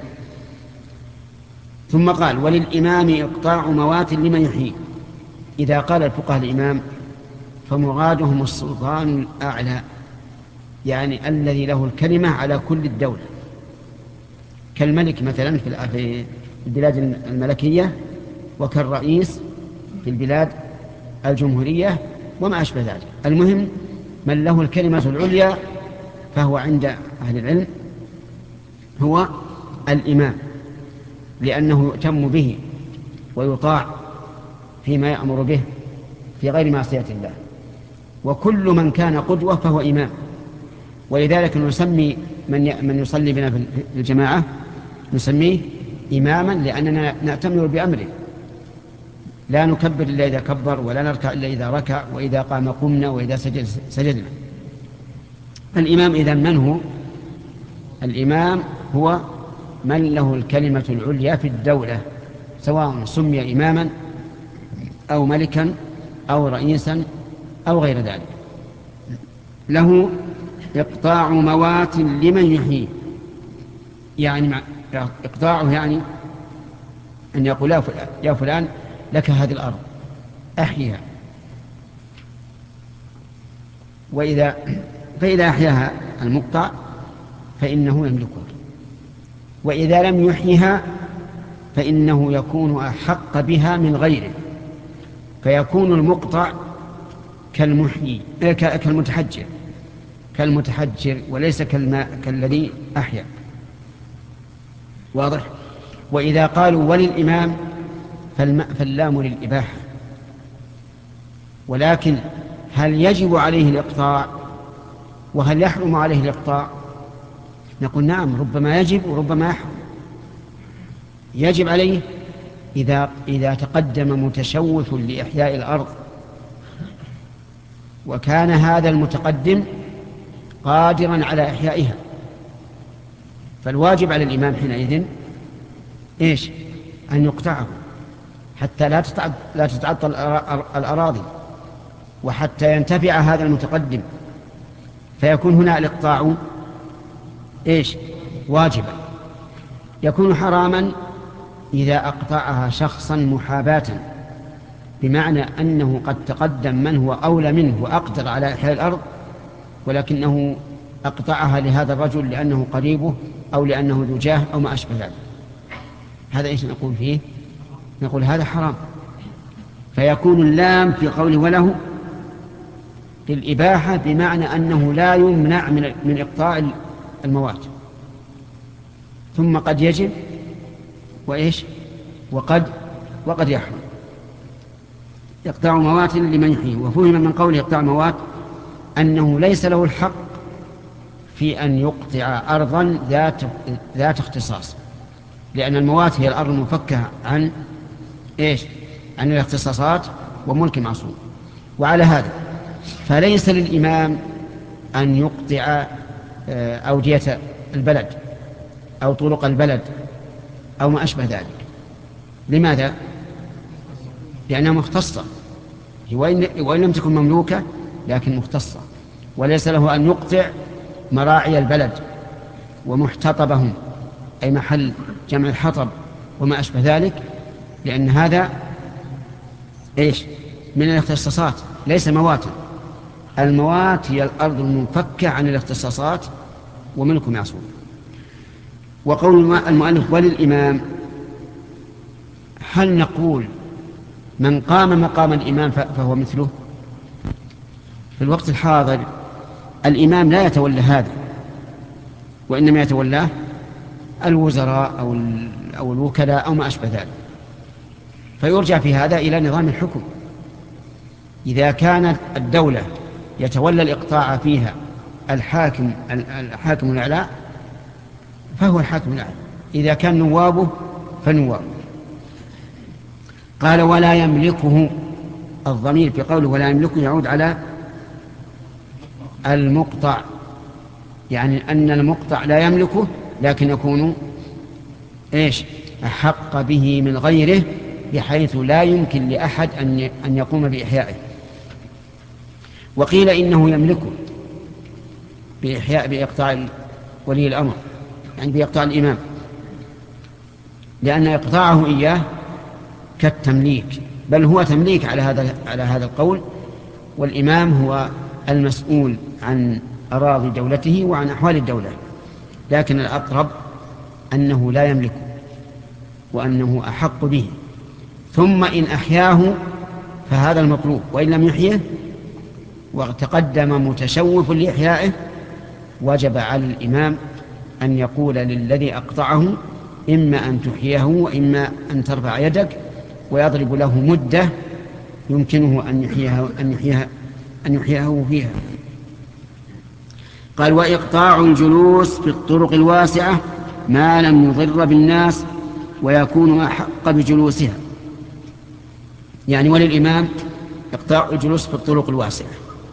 ثم قال وللإمام إقطاع موات لمن يحيي. إذا قال الفقهاء الإمام فمرادهم السلطان الأعلى، يعني الذي له الكلمة على كل الدولة، كالملك مثلا في البلاد الملكية، وكالرئيس في البلاد الجمهورية وما أشبه ذلك. المهم من له الكلمة العليا فهو عند أهل العلم هو الإمام، لأنه يؤتم به ويطاع فيما يأمر به في غير معصية الله. وكل من كان قدوة فهو إمام. ولذلك نسمي من من يصلي بنا في الجماعة نسميه إماما، لأننا نأتمر بأمره، لا نكبر إلا إذا كبر، ولا نركع إلا إذا ركع، وإذا قام قمنا، وإذا سجد سجدنا. الإمام إذن من هو؟ الإمام هو من له الكلمة العليا في الدولة، سواء سمي إماما أو ملكا أو رئيسا أو غير ذلك. له إقطاع موات لمن يحيي، يعني إقطاعه يعني أن يقول يا فلان لك هذه الأرض أحيها، وإذا فإذا أحياها المقطع فإنه يملكها، وإذا لم يحيها فإنه يكون أحق بها من غيره، فيكون المقطع كالمحيي كالمتحجر كالمتحجر وليس كالماء كالذي أحيا. واضح؟ وإذا قالوا وللإمام فاللام للإباحة، ولكن هل يجب عليه الإقطاع وهل يحرم عليه الإقطاع؟ نقول نعم، ربما يجب وربما يحرم. يجب عليه إذا, إذا تقدم متشوف لإحياء الأرض وكان هذا المتقدم قادرا على إحيائها، فالواجب على الإمام حينئذ إيش؟ أن يقطعه حتى لا لا تتعطل الأراضي، وحتى ينتفع هذا المتقدم، فيكون هنا الإقطاع إيش؟ واجبا. يكون حراما إذا أقطعها شخصا محاباة، بمعنى أنه قد تقدم من هو أولى منه وأقدر على إحياء الأرض، ولكنه أقطعها لهذا الرجل لأنه قريبه أو لأنه ذو جاه أو ما أشبه ذلك. هذا إيش نقول فيه؟ نقول هذا حرام. فيكون اللام في قوله وله للإباحة، بمعنى أنه لا يمنع من من إقطاع الموات، ثم قد يجب وإيش وقد وقد يحرم إقطاع موات لمن يحييه. وفهم من قوله إقطاع موات أنه ليس له الحق في أن يقطع أرضا ذات ذات اختصاص، لأن الموات هي الأرض المفكة عن إيش عن الاختصاصات وملك معصوم. وعلى هذا فليس للإمام أن يقطع أودية البلد أو طرق البلد أو ما أشبه ذلك. لماذا؟ لأنها مختصة، وإن لم تكن مملوكة لكن مختصة. وليس له أن يقطع مراعي البلد ومحتطبهم، أي محل جمع الحطب وما أشبه ذلك، لأن هذا إيش من الاختصاصات ليس مواتا. الموات هي الأرض المنفكة عن الاختصاصات وملك معصوم. وقول المؤلف وللإمام، هل نقول من قام مقام الإمام فهو مثله؟ في الوقت الحاضر الإمام لا يتولى هذا، وإنما يتولاه الوزراء أو أو الوكلاء أو ما أشبه ذلك. فيرجع في هذا إلى نظام الحكم. إذا كانت الدولة يتولى الإقطاع فيها الحاكم الحاكم الأعلى فهو الحاكم الأعلى، إذا كان نوابه فنوابه. قال ولا يملكه، الضمير في قوله ولا يملكه يعود على المقطع، يعني أن المقطع لا يملكه لكن يكون إيش أحق به من غيره، بحيث لا يمكن لأحد أن يقوم بإحيائه. وقيل إنه يملكه بإحياء بإقطاع ولي الأمر، يعني بإقطاع الإمام، لأن إقطاعه إياه كالتمليك، بل هو تمليك على هذا على هذا القول. والإمام هو المسؤول عن أراضي دولته وعن أحوال الدولة، لكن الأقرب أنه لا يملكه وأنه أحق به. ثم إن أحياه فهذا المطلوب، وإن لم يحيه وتقدم متشوف لإحيائه وجب على الإمام أن يقول للذي أقطعه إما أن تحييه وإما أن ترفع يدك، ويضرب له مدة يمكنه أن يحييه أن يحييه أن يحييه فيها. قال وإقطاع الجلوس في الطرق الواسعة ما لم يضر بالناس ويكون أحق بجلوسها، يعني وللإمام إقطاع الجلوس في الطرق الواسعة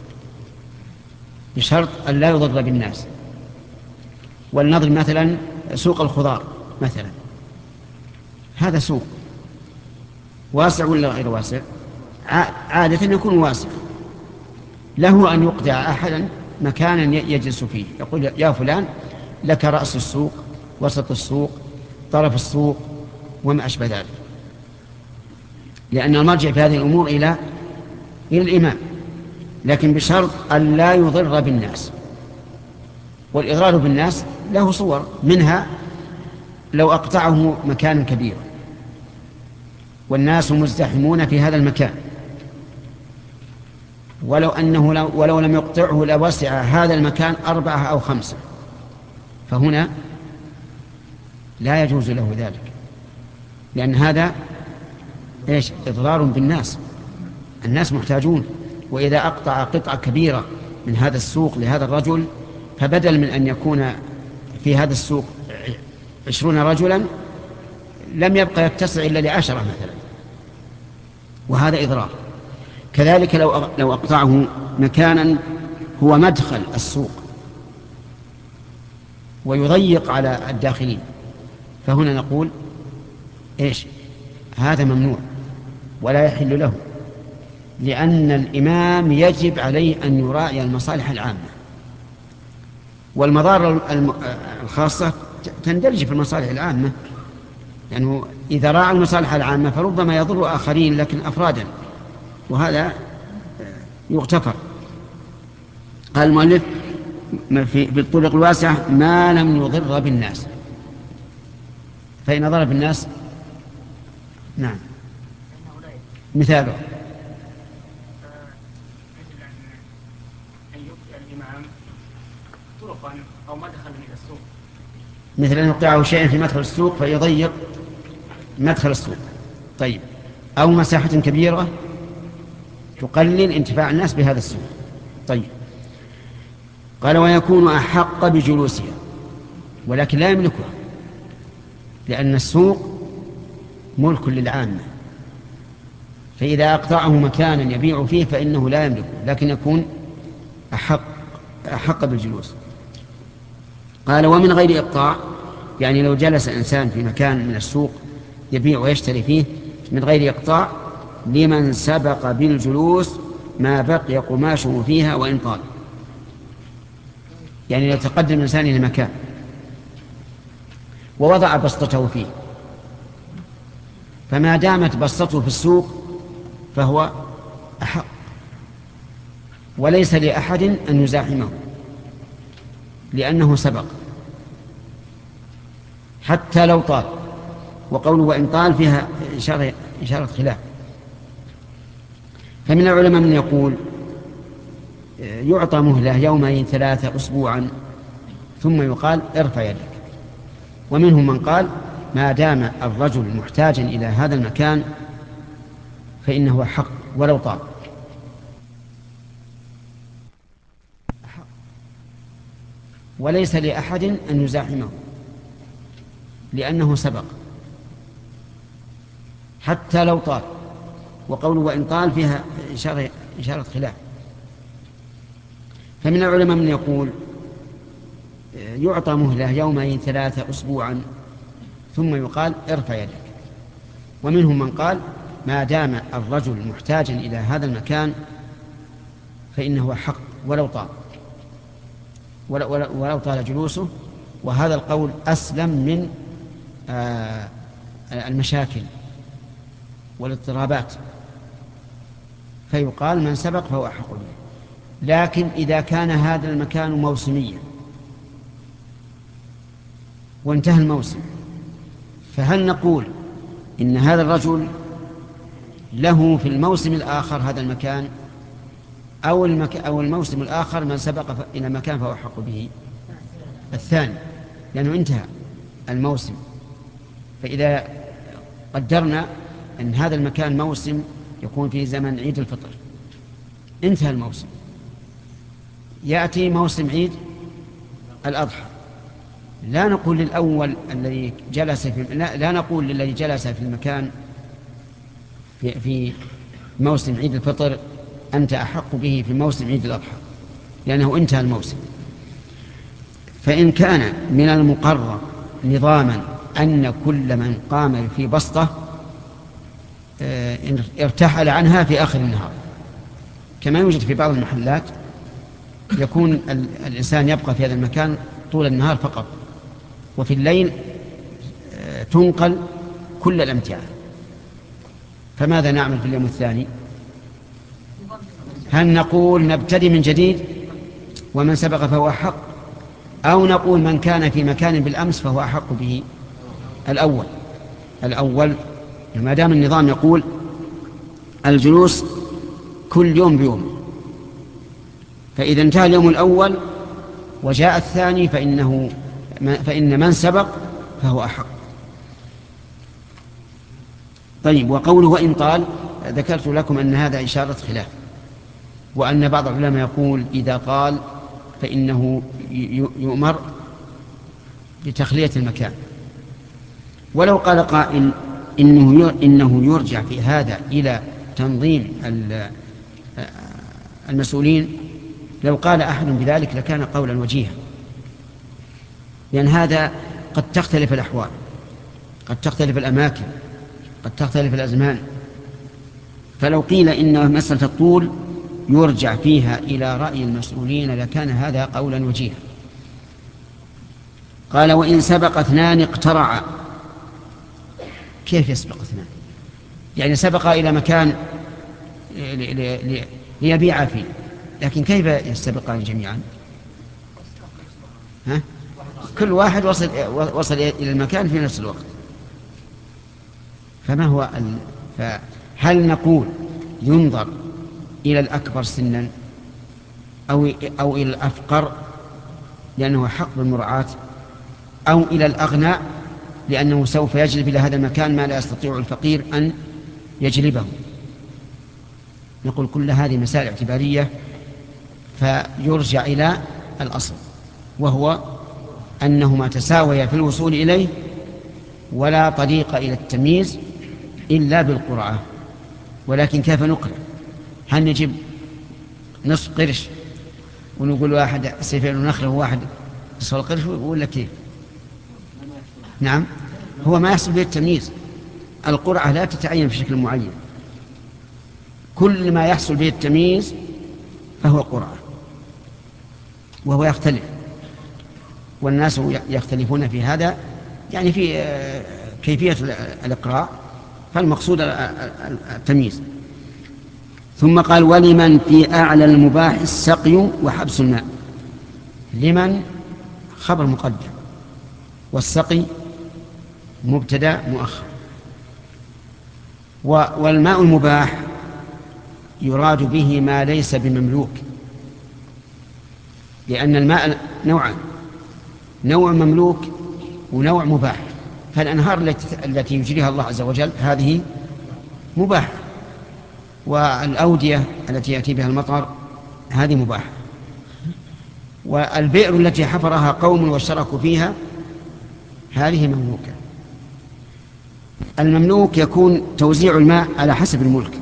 بشرط أن لا يضر بالناس. ولنضرب مثلا سوق الخضار مثلا، هذا سوق واسع ولا غير واسع؟ عادة يكون واسع، له أن يقطع أحدا مكانا يجلس فيه، يقول يا فلان لك رأس السوق، وسط السوق، طرف السوق وما أشبه ذلك، لأن المرجع في هذه الأمور إلى إلى الإمام، لكن بشرط أن لا يضر بالناس. والإضرار بالناس له صور، منها لو أقطعه مكان كبير والناس مزدحمون في هذا المكان، ولو أنه لو ولو لم يقطعه لوسع هذا المكان أربعة أو خمسة، فهنا لا يجوز له ذلك، لأن هذا إيش إضرار بالناس، الناس محتاجون. وإذا أقطع قطعة كبيرة من هذا السوق لهذا الرجل، فبدل من أن يكون في هذا السوق عشرون رجلا لم يبقى يتسع إلا لعشرة مثلا، وهذا إضرار. كذلك لو لو أقطعه مكانا هو مدخل السوق ويضيق على الداخلين، فهنا نقول إيش هذا ممنوع ولا يحل له، لأن الإمام يجب عليه أن يراعي المصالح العامة، والمضار الخاصة تندرج في المصالح العامة، لأنه يعني إذا راعى المصالح العامة فربما يضر آخرين لكن أفرادا، وهذا يغتفر. قال المؤلف في بالطرق الواسعة ما لم يضر بالناس، فإن ضر بالناس نعم. مثاله أو مدخل من السوق، مثل أن يوقعه شيئا في مدخل السوق فيضيق مدخل السوق. طيب، أو مساحة كبيرة تقلل انتفاع الناس بهذا السوق. طيب، قال ويكون أحق بجلوسها، ولكن لا يملكها، لأن السوق ملك للعامة، فإذا أقطعه مكانا يبيع فيه فإنه لا يملكه، لكن يكون أحق أحق بالجلوس. قال ومن غير إقطاع، يعني لو جلس إنسان في مكان من السوق يبيع ويشتري فيه من غير إقطاع لمن سبق بالجلوس ما بقي قماشه فيها وإن طال. يعني لو تقدم الإنسان إلى مكان ووضع بسطته فيه، فما دامت بسطته في السوق فهو أحق، وليس لأحد أن يزاحمه لأنه سبق حتى لو طال. وقوله وإن طال فيها إشارة, إشارة خلاف. فمن العلماء من يقول يعطى مهلة يومين ثلاثة أسبوعا ثم يقال ارفع يدك، ومنهم من قال ما دام الرجل محتاجا إلى هذا المكان فإنه حق ولو طال. وليس لأحد أن يزاحمه لأنه سبق حتى لو طال. وقوله وإن طال فيها إشارة, إشارة خلاف. فمن العلماء من يقول يعطى مهلة يومين ثلاثة أسبوعا ثم يقال ارفع يدك، ومنهم من قال ما دام الرجل محتاجا إلى هذا المكان فإنه حق ولو طال ولو طال جلوسه. وهذا القول أسلم من آه المشاكل والاضطرابات، فيقال من سبق فهو أحق به. لكن إذا كان هذا المكان موسميا وانتهى الموسم، فهل نقول إن هذا الرجل له في الموسم الآخر هذا المكان أو, المك... أو الموسم الآخر من سبق إلى مكان فهو أحق به؟ الثاني، لأنه انتهى الموسم. فإذا قدرنا أن هذا المكان موسم يكون في زمن عيد الفطر، انتهى الموسم، يأتي موسم عيد الأضحى، لا نقول للأول الذي جلس في لا, لا نقول للذي جلس في المكان في, في موسم عيد الفطر أنت أحق به في موسم عيد الأضحى، لأنه انتهى الموسم. فإن كان من المقرر نظاما أن كل من قام في بسطة ارتحل عنها في آخر النهار، كما يوجد في بعض المحلات يكون الإنسان يبقى في هذا المكان طول النهار فقط، وفي الليل تنقل كل الأمتعة، فماذا نعمل في اليوم الثاني؟ هل نقول نبتدي من جديد ومن سبق فهو حق، أو نقول من كان في مكان بالأمس فهو أحق به؟ الأول الأول ما دام النظام يقول الجلوس كل يوم بيوم، فإذا انتهى اليوم الأول وجاء الثاني فإنه فإن من سبق فهو أحق. طيب، وقوله وإن طال ذكرت لكم أن هذا إشارة خلاف، وأن بعض العلماء يقول إذا طال فإنه يؤمر بتخلية المكان. ولو قال قائل إنه إنه يرجع في هذا إلى تنظيم المسؤولين، لو قال أحد بذلك لكان قولا وجيها، لأن هذا قد تختلف الأحوال، قد تختلف الأماكن، قد تختلف الأزمان. فلو قيل إن مسألة الطول يرجع فيها إلى رأي المسؤولين لكان هذا قولا وجيها. قال وإن سبق اثنان اقترعا. كيف يسبق اثنان؟ يعني سبق إلى مكان ليبيع فيه، لكن كيف يستبقان جميعا؟ ها؟ كل واحد وصل وصل إلى المكان في نفس الوقت. فما هو ال... فهل نقول ينظر إلى الأكبر سنا أو أو إلى الأفقر لأنه حق بالمراعاة، أو إلى الأغنى لأنه سوف يجلب إلى هذا المكان ما لا يستطيع الفقير أن يجلبه؟ نقول كل هذه مسائل اعتبارية، فيرجع إلى الأصل، وهو أنهما تساويا في الوصول إليه، ولا طريق إلى التمييز إلا بالقرعة. ولكن كيف نقرأ؟ هل نجيب نصف قرش ونقول واحد سيفين ونخله واحد نصف القرش ولا كيف؟ نعم، هو ما يحصل به التمييز. القرعة لا تتعين بشكل معين، كل ما يحصل به التمييز فهو قرعة، وهو يختلف، والناس يختلفون في هذا، يعني في كيفية الإقراء، فالمقصود التمييز. ثم قال: ولمن في أعلى المباح السقي وحبس الماء. لمن خبر مقدم، والسقي مبتدأ مؤخر. والماء المباح يراد به ما ليس بمملوك، لأن الماء نوعان: نوع مملوك ونوع مباح. فالأنهار التي يجريها الله عز وجل هذه مباح، والأودية التي يأتي بها المطر هذه مباح، والبئر التي حفرها قوم واشتركوا فيها هذه مملوكة. المملوك يكون توزيع الماء على حسب الملك،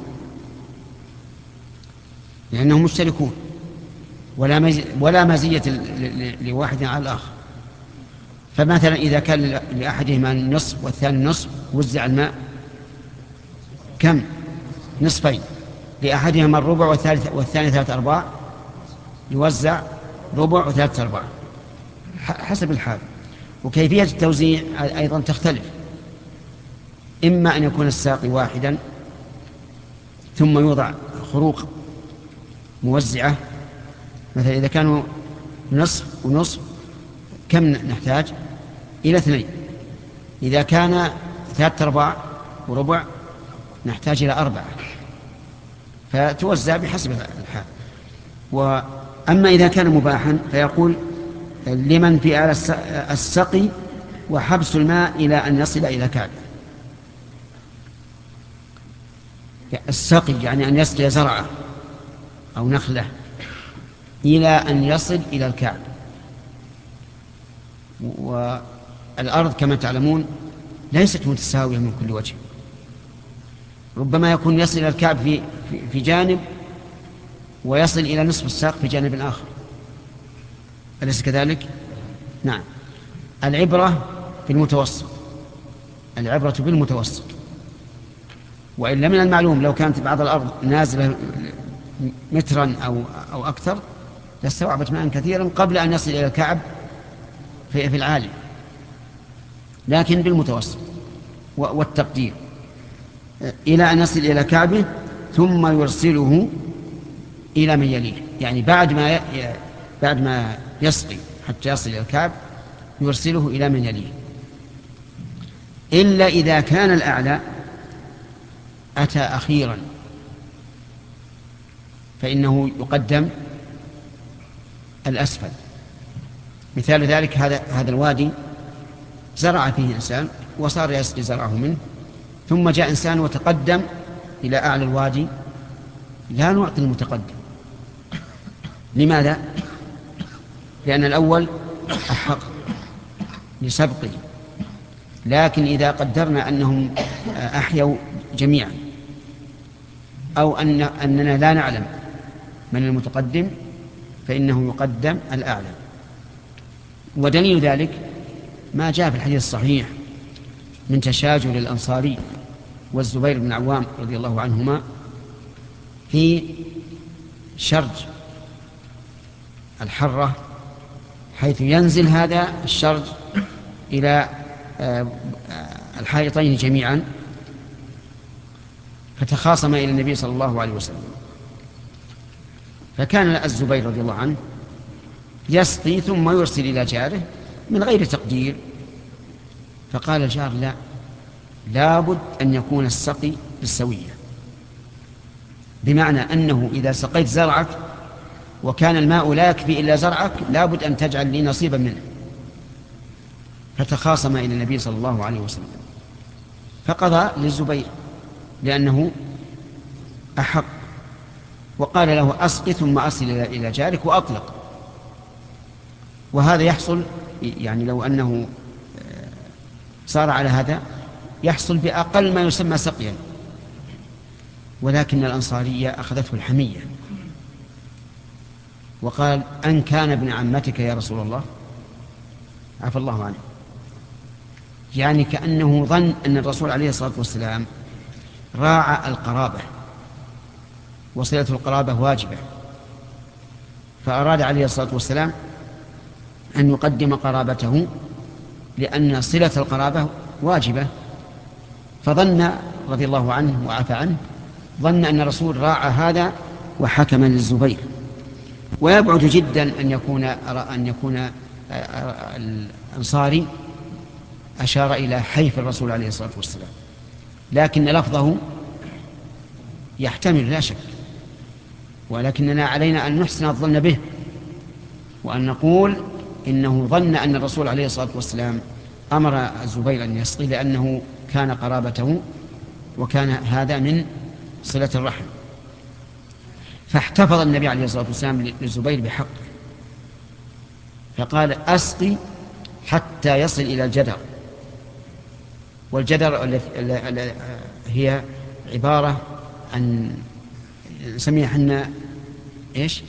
لأنهم مشتركون، ولا مزية لواحد على الآخر. فمثلا إذا كان لأحدهما النصف والثاني نصف، وزع الماء كم؟ نصفين. لأحدهما الربع والثاني ثلاثة أرباع، يوزع ربع وثلاثة أرباع حسب الحال. وكيفية التوزيع أيضا تختلف، إما أن يكون الساقي واحدا ثم يوضع خروق موزعة، مثلا إذا كانوا نصف ونصف كم نحتاج؟ إلى اثنين. إذا كان ثلاثة أرباع وربع نحتاج إلى أربعة، فتوزع بحسب الحال. وأما إذا كان مباحا فيقول: لمن في أعلى السقي وحبس الماء إلى أن يصل إلى كعبه. السقي يعني أن يسقي زرعه أو نخله إلى أن يصل إلى الكعب. والأرض كما تعلمون ليست متساوية من كل وجه، ربما يكون يصل إلى الكعب في, في جانب ويصل إلى نصف الساق في جانب آخر، أليس كذلك؟ نعم. العبرة بالمتوسط، العبرة بالمتوسط. وإلا من المعلوم لو كانت بعض الأرض نازلة مترا أو, أو أكثر لاستوعبت ماء كثيرا قبل أن يصل إلى الكعب في, في العالي، لكن بالمتوسط. والتقدير إلى أن يصل إلى كعبه ثم يرسله إلى من يليه، يعني بعد ما ي... بعد ما يسقي حتى يصل إلى الكعب يرسله إلى من يليه. إلا إذا كان الأعلى أتى أخيرا فإنه يقدم الأسفل. مثال ذلك هذا هذا الوادي زرع فيه إنسان وصار يسقي زرعه منه، ثم جاء إنسان وتقدم إلى أعلى الوادي، لا نعطي المتقدم. لماذا؟ لأن الأول أحق لسبقه، لكن إذا قدرنا أنهم أحيوا جميعا أو أن أننا لا نعلم من المتقدم فإنه يقدم الأعلى. ودليل ذلك ما جاء في الحديث الصحيح من تشاجر الأنصاري والزبير بن عوام رضي الله عنهما في شرج الحرة، حيث ينزل هذا الشرج إلى الحائطين جميعا، فتخاصم إلى النبي صلى الله عليه وسلم. فكان الزبير رضي الله عنه يسقي ثم يرسل إلى جاره من غير تقدير. فقال الجار: لا، لابد أن يكون السقي بالسوية، بمعنى أنه إذا سقيت زرعك وكان الماء لا يكفي إلا زرعك لابد أن تجعل لي نصيبا منه. فتخاصم إلى النبي صلى الله عليه وسلم، فقضى للزبير لأنه أحق، وقال له: أسقي ثم أصل إلى جارك، وأطلق. وهذا يحصل يعني لو أنه صار على هذا يحصل بأقل ما يسمى سقيا، ولكن الأنصارية أخذته الحمية وقال: أن كان ابن عمتك يا رسول الله عفى الله عنه، يعني كأنه ظن أن الرسول عليه الصلاة والسلام راعى القرابة، وصلة القرابة واجبة، فأراد عليه الصلاة والسلام أن يقدم قرابته لأن صلة القرابة واجبة. فظن رضي الله عنه وعفى عنه ظن أن الرسول راعى هذا وحكم للزبير. ويبعد جدا أن يكون أن يكون الأنصاري أشار إلى حيف الرسول عليه الصلاة والسلام، لكن لفظه يحتمل لا شك، ولكننا علينا أن نحسن الظن به وأن نقول إنه ظن أن الرسول عليه الصلاة والسلام أمر الزبير أن يسقي لأنه كان قرابته وكان هذا من صلة الرحم. فاحتفظ النبي عليه الصلاة والسلام للزبير بحقه، فقال: أسقي حتى يصل إلى الجدر. والجدر هي عبارة عن نسميها حنا إيش؟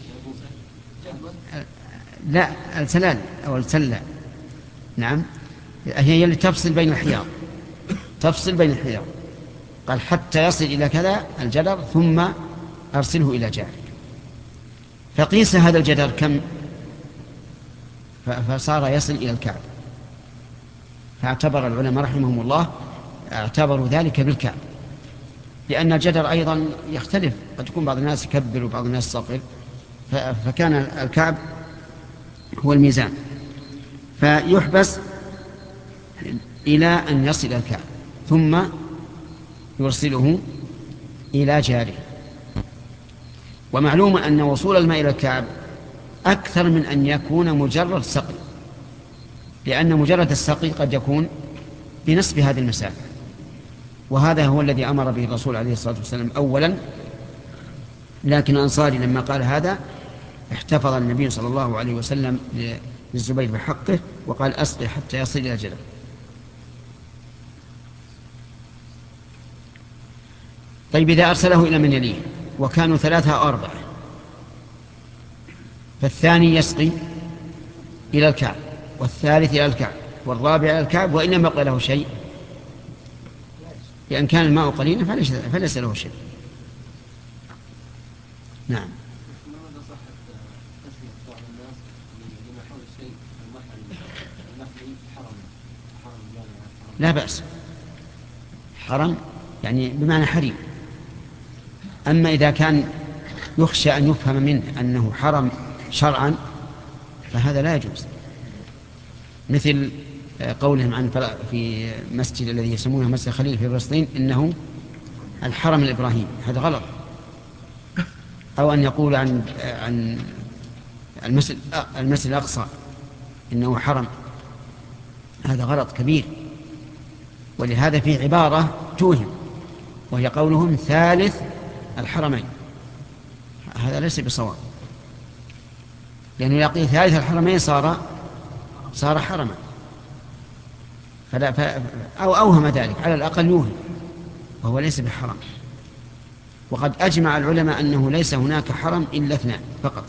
لا، السلال أو السلة، نعم، هي اللي تفصل بين الحياض، تفصل بين الحياض. قال: حتى يصل إلى كذا الجدر ثم أرسله إلى جارك. فقيس هذا الجدر كم؟ فصار يصل إلى الكعب. فاعتبر العلماء رحمهم الله اعتبروا ذلك بالكعب، لأن الجدر أيضا يختلف، قد يكون بعض الناس يكبر وبعض الناس صغير، فكان الكعب هو الميزان. فيحبس إلى أن يصل إلى الكعب ثم يرسله إلى جاره. ومعلوم أن وصول الماء إلى الكعب أكثر من أن يكون مجرد سقي، لأن مجرد السقي قد يكون بنصف هذه المسافة، وهذا هو الذي أمر به الرسول عليه الصلاة والسلام أولا. لكن الأنصاري لما قال هذا احتفظ النبي صلى الله عليه وسلم للزبير بحقه وقال: أسقي حتى يصل إلى الجدر. طيب، إذا أرسله إلى من يليه وكانوا ثلاثة أو أربعة، فالثاني يسقي إلى الكعب، والثالث إلى الكعب، والرابع إلى الكعب، وإن لم يبق له شيء، لأن كان الماء قليلا فليس له شيء. نعم. لا بأس، حرم يعني بمعنى حريم. أما إذا كان يخشى أن يفهم منه أنه حرم شرعا فهذا لا يجوز، مثل قولهم عن في مسجد الذي يسمونه مسجد خليل في فلسطين إنه الحرم الإبراهيمي، هذا غلط. أو أن يقول عن عن المسجد المسجد الأقصى إنه حرم، هذا غلط كبير. ولهذا في عبارة توهم وهي قولهم ثالث الحرمين، هذا ليس بصواب، لأنه يقول ثالث الحرمين صار صار حرما، فلا ف... أو أوهم ذلك، على الأقل يوهم وهو ليس بحرم. وقد أجمع العلماء أنه ليس هناك حرم إلا اثنان فقط،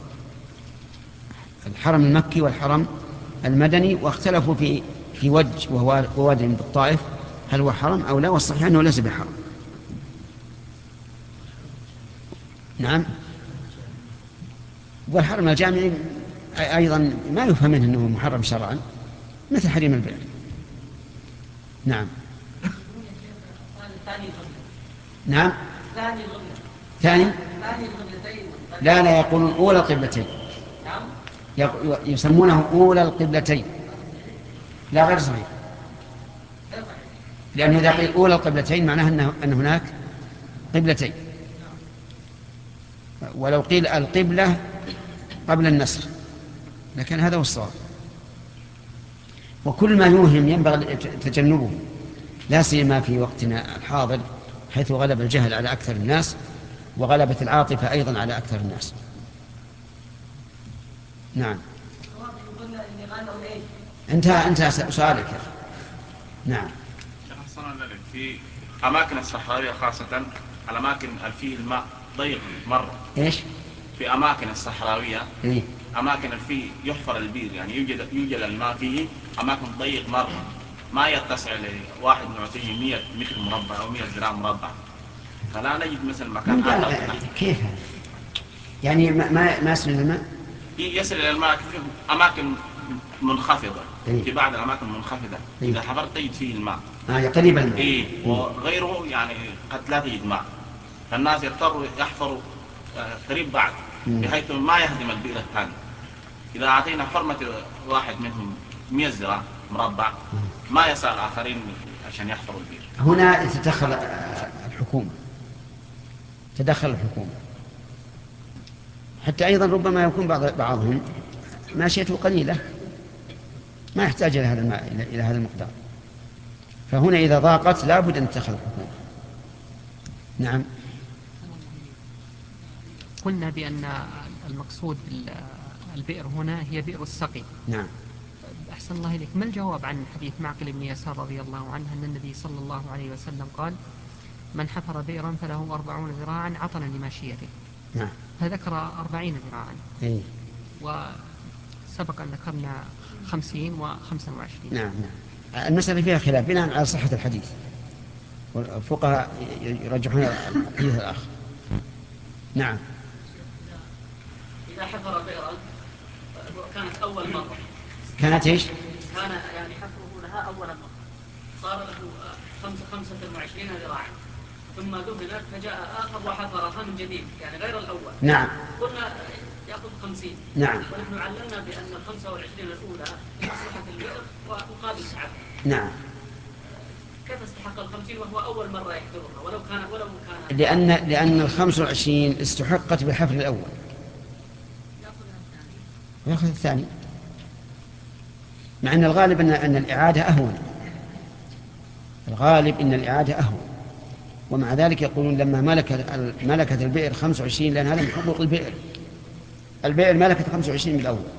الحرم المكي والحرم المدني، واختلفوا في في وجه وهو وادي بالطائف هل هو حرم أو لا، والصحيح أنه ليس بحرم. نعم. والحرم الجامعي أيضا ما يفهم منه أنه محرم شرعا مثل حريم البيع. نعم. نعم. ثاني لا لا يقولون أولى القبلتين، يسمونه أولى القبلتين، لا غير صحيح، لأنه إذا قيل أولى القبلتين معناه أن هناك قبلتين، ولو قيل القبلة قبل النسخ لكن هذا هو الصواب. وكل ما يوهم ينبغي تجنبه، لا سيما في وقتنا الحاضر حيث غلب الجهل على أكثر الناس وغلبت العاطفة أيضا على أكثر الناس. نعم. انتهى انتهى سؤالك. نعم. في أماكن الصحراوية خاصة الأماكن فيه الماء ضيق مرة. إيش؟ في أماكن الصحراوية إيه؟ أماكن فيه يحفر البير، يعني يوجد يوجد الماء فيه أماكن ضيق مرة ما يتسع لواحد نعطيه مئة متر مربع أو مئة ذراع مربع، فلا نجد مثل مكان آخر. كيف يعني ما ما يصل إلى الماء؟ يصل إلى الماء في أماكن منخفضة. إيه؟ في بعض الأماكن منخفضة. إيه؟ إذا حفرت تجد فيه الماء. آه قريب الماء. إيه؟ وغيره يعني قد لا تجد ماء، فالناس يضطروا يحفروا قريب بعض بحيث ما يهدم البئر الثاني. إذا أعطينا حرمة واحد منهم مئة ذراع مربع ما يسعى الآخرين عشان يحفروا البئر. هنا تدخل الحكومة، تدخل الحكومة حتى أيضا ربما يكون بعض بعضهم ماشيته قليلة ما يحتاج إلى هذا الماء إلى هذا المقدار، فهنا إذا ضاقت لا بد أن تدخل الحكومة. نعم. قلنا بأن المقصود بالبئر هنا هي بئر السقي. نعم. أحسن الله إليك، ما الجواب عن حديث معقل بن يسار رضي الله عنه أن النبي صلى الله عليه وسلم قال من حفر بئرا فله أربعون ذراعا عطنا لماشيته؟ نعم. فذكر أربعين ذراعا. إيه؟ وسبق أن ذكرنا خمسين وخمسة وعشرين. نعم نعم. المسألة فيها خلاف بناء على صحة الحديث، والفقهاء يرجحون الحديث الآخر. نعم. إذا حفر بئرا كانت أول مرة، كانت إيش؟ كان يعني حفره لها أول مرة صار له خمسة خمسة وعشرين ذراعا، ثم دفنت فجاء آخر وحفرها من جديد يعني غير الأول. نعم. قلنا يأخذ خمسين. نعم. ونحن علمنا بأن الخمسة والعشرين الأولى لمصلحة البئر ومقابل سعته. نعم. كيف استحق الخمسين وهو أول مرة يحفرها ولو كان ولو كان؟ لأن لأن الخمس والعشرين استحقت بالحفر الأول. ويأخذ الثاني، مع أن الغالب أن أن الإعادة أهون. الغالب أن الإعادة أهون، ومع ذلك يقولون لما ملكت ملكت البئر خمس وعشرين لأن هذا من حقوق البئر. البئر ملكت خمس وعشرين من الأول.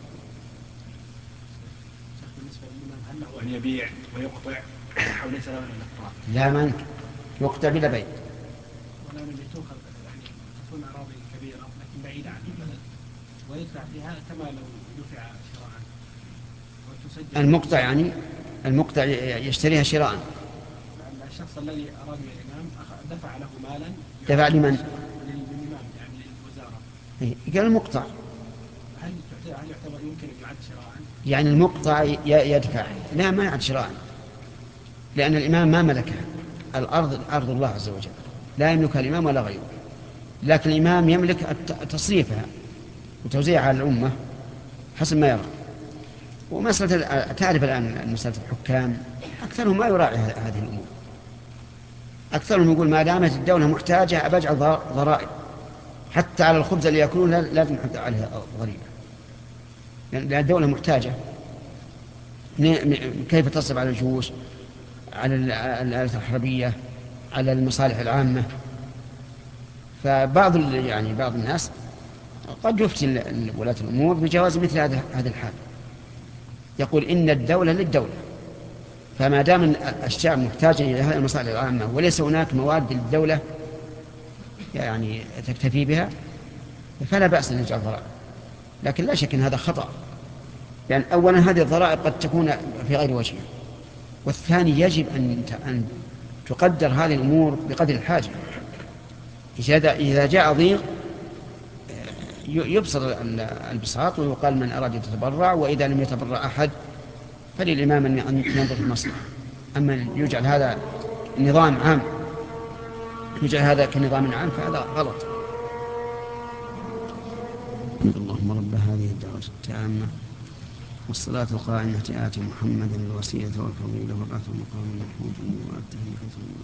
أن يبيع ويقطع أو ليس له الإقطاع؟ لا، من يقطع بلا بيع. ولا من تؤخذ يعني تكون أراضي كبيرة لكن بعيدة عن البلد ويدفع فيها كما لو دفع شراء. المقطع يعني المقطع يشتريها شراء. الشخص الذي أراد من الإمام دفع له مالا. دفع لمن؟ للإمام يعني للوزارة. قال المقطع. هل يعتبر يمكن أن يعد شراء؟ يعني المقطع يدفع، لا ما يعد شراء، لأن الإمام ما ملكها. الأرض أرض الله عز وجل لا يملكها الإمام ولا غيره، لكن الإمام يملك تصريفها وتوزيعها على الأمة حسب ما يرى. ومسألة تعرف الآن مسألة الحكام أكثرهم ما يراعي هذه الأمور. أكثرهم يقول ما دامت الدولة محتاجة أبجعل ضرائب حتى على الخبز اللي يأكلون لازم نحط عليها ضريبة، لأن الدولة محتاجة. كيف تصرف على الجيوش، على الآلات الحربية، على المصالح العامة؟ فبعض يعني بعض الناس قد يفتي ولاة الأمور بجواز مثل هذا الحال، يقول إن الدولة للدولة، فما دام الشعب محتاج إلى هذه المصالح العامة وليس هناك مواد للدولة يعني تكتفي بها فلا بأس أن يجعل ضرائب. لكن لا شك أن هذا خطأ، لأن يعني أولا هذه الضرائب قد تكون في غير وجهها، والثاني يجب أن تقدر هذه الأمور بقدر الحاجة. إذا جاء ضيق يبصر البساط ويقال من أراد يتبرع، وإذا لم يتبرع أحد فللإمام أن ينظر في المصلحة. أما يجعل هذا نظام عام، يجعل هذا كنظام عام فهذا غلط. اللهم رب هذه الدعوة التامة والصلاة القائمة آت محمدا الوسيلة والفضيلة والرفع مقام المحمود والتهيئة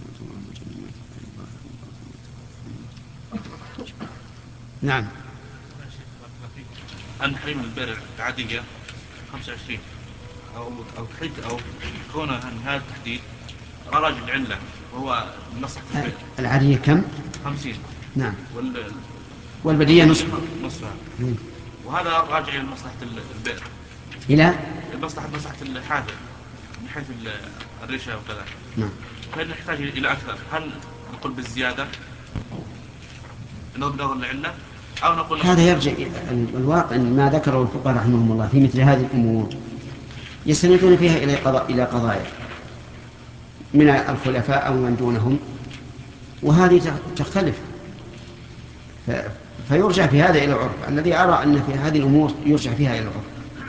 نعم. أن حريم البر العادية خمسة وعشرين أو أو تحديد أو كونه هذا التحديد راجع العلة وهو مصلحة البئر. العادية كم؟ خمسين. نعم. وال والبدية نصف. نصفها. وهذا راجع إلى مصلحة البئر. إلى؟ مصلحة مصلحة الحافر من حيث الريشة وكذا. نعم. فهل نحتاج إلى أكثر؟ هل نقول بالزيادة؟ نضرب العلة؟ أو نقول هذا يرجع الواقع ما ذكره الفقهاء رحمهم الله في مثل هذه الأمور يستندون فيها إلى قضاء إلى قضايا من الخلفاء أو من دونهم، وهذه تختلف فيرجع في هذا إلى العرف. الذي أرى أن في هذه الأمور يرجع فيها إلى العرف.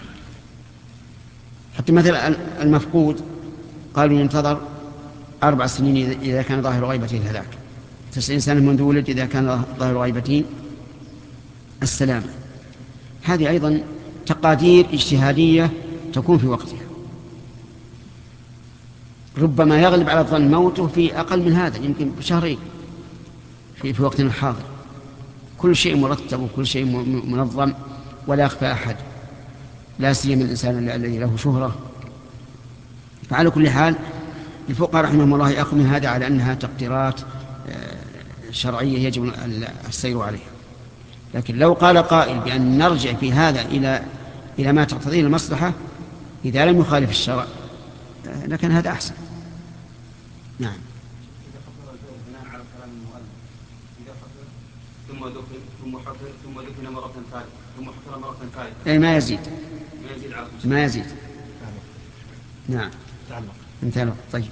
حتى مثلا المفقود قالوا ينتظر أربع سنين إذا كان ظاهر غيبته الهلاك، تسعين سنة منذ ولد إذا كان ظاهر غيبته السلام. هذه أيضا تقادير اجتهادية تكون في وقتها، ربما يغلب على الظن موته في أقل من هذا، يمكن شهرين في, في وقتنا الحاضر. كل شيء مرتب وكل شيء منظم ولا يخفى أحد، لا سيما الإنسان الذي له شهرة. فعلى كل حال الفقهاء رحمهم الله يأخذ من هذا على أنها تقديرات شرعية يجب السير عليها. لكن لو قال قائل بأن نرجع في هذا إلى إلى ما تقتضيه المصلحة إذا لم يخالف الشرع لكن هذا أحسن. نعم. إذا حضر الجواب بناء على كلام المؤلف إذا حضر ثم دفن ثم حضر ثم دفن مرة ثالثة ثم حضر مرة ثالثة أي ما يزيد ما يزيد على ما يزيد. نعم. تعلق. انتهى. طيب.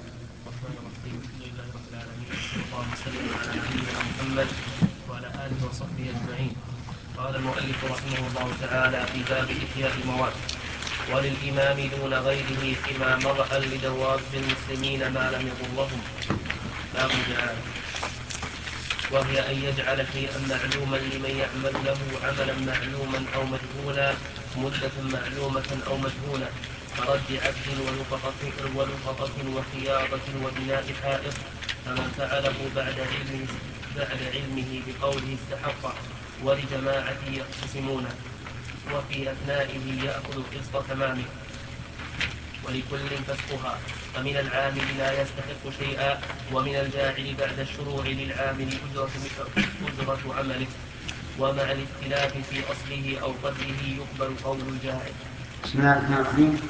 اللهم صل على نبينا محمد وعلى آله وصحبه أجمعين. قال المؤلف رحمه الله تعالى في باب إحياء المواد: وللإمام دون غيره فيما مرأ لدواب المسلمين ما لم يضرهم باب جعال، وهي أن يجعل شيئا معلوما لمن يعمل له عملا معلوما أو مجهولا مدة معلومة أو مجهولة كرد عبد ولقطة ولقطة وخياطة وبناء حائط، فمن فعله بعد علمه بعد علمه بقوله استحق ولجماعة يقتسمونه وفي أثنائه يأخذ قسط تمامه ولكل فسقها، فمن العامل لا يستحق شيئا ومن الجاعل بعد الشروع للعامل أجرة عمله، ومع الاختلاف في أصله أو قدره يقبل قول الجاعل. بسم الله الرحمن الرحيم.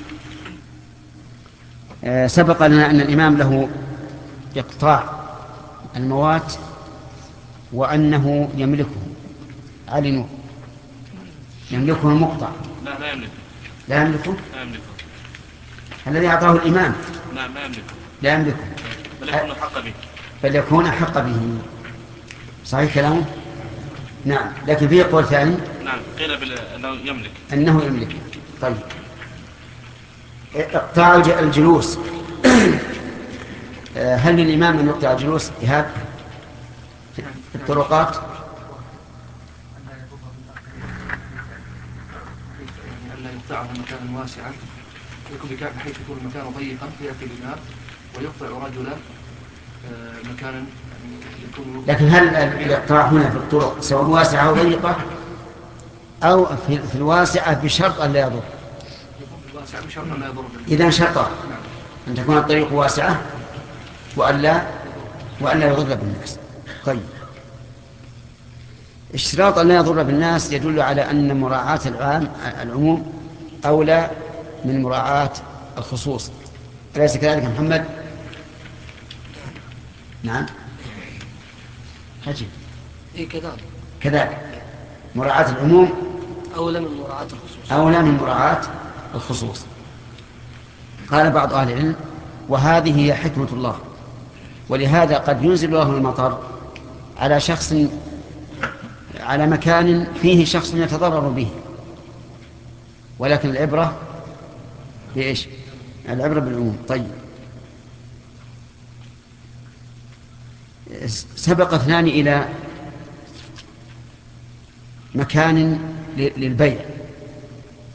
آه سبق لنا أن الإمام له إقطاع الموات وأنه يملكه. علي نور يملكه المقطع. لا لا يملكه. لا يملكه؟ لا يملكه. الذي أعطاه الإمام. نعم لا يملكه. لا يملكه. بل يكون حق به. بل يكون أحق به. صحيح كلامه؟ نعم. لكن فيه قول ثاني. نعم قيل أنه يملك. أنه يملك. طيب. إقطاع الجلوس هل للإمام أن يقطع الجلوس إيهاب في الطرقات؟ أن يقطعه مكانا واسعا يكون بحيث يكون المكان ضيقا فيأتي الإمام ويقطع رجلا مكانا يكون. لكن هل الإقطاع هنا في الطرق سواء واسعة أو ضيقة أو في الواسعة بشرط أن لا يضر؟ إذا شرط أن تكون الطريق واسعة وألا وألا يضر بالناس. طيب. اشتراط أن لا يضر بالناس يدل على أن مراعاة العام العموم أولى من مراعاة الخصوص، أليس كذلك محمد؟ نعم. حجي. إيه كذلك. كذلك مراعاة العموم أولى من مراعاة الخصوص. أولى من مراعاة الخصوص. قال بعض أهل العلم: وهذه هي حكمة الله، ولهذا قد ينزل الله المطر على شخص على مكان فيه شخص يتضرر به، ولكن العبرة بإيش؟ العبرة بالعموم. طيب. سبق اثنان إلى مكان للبيع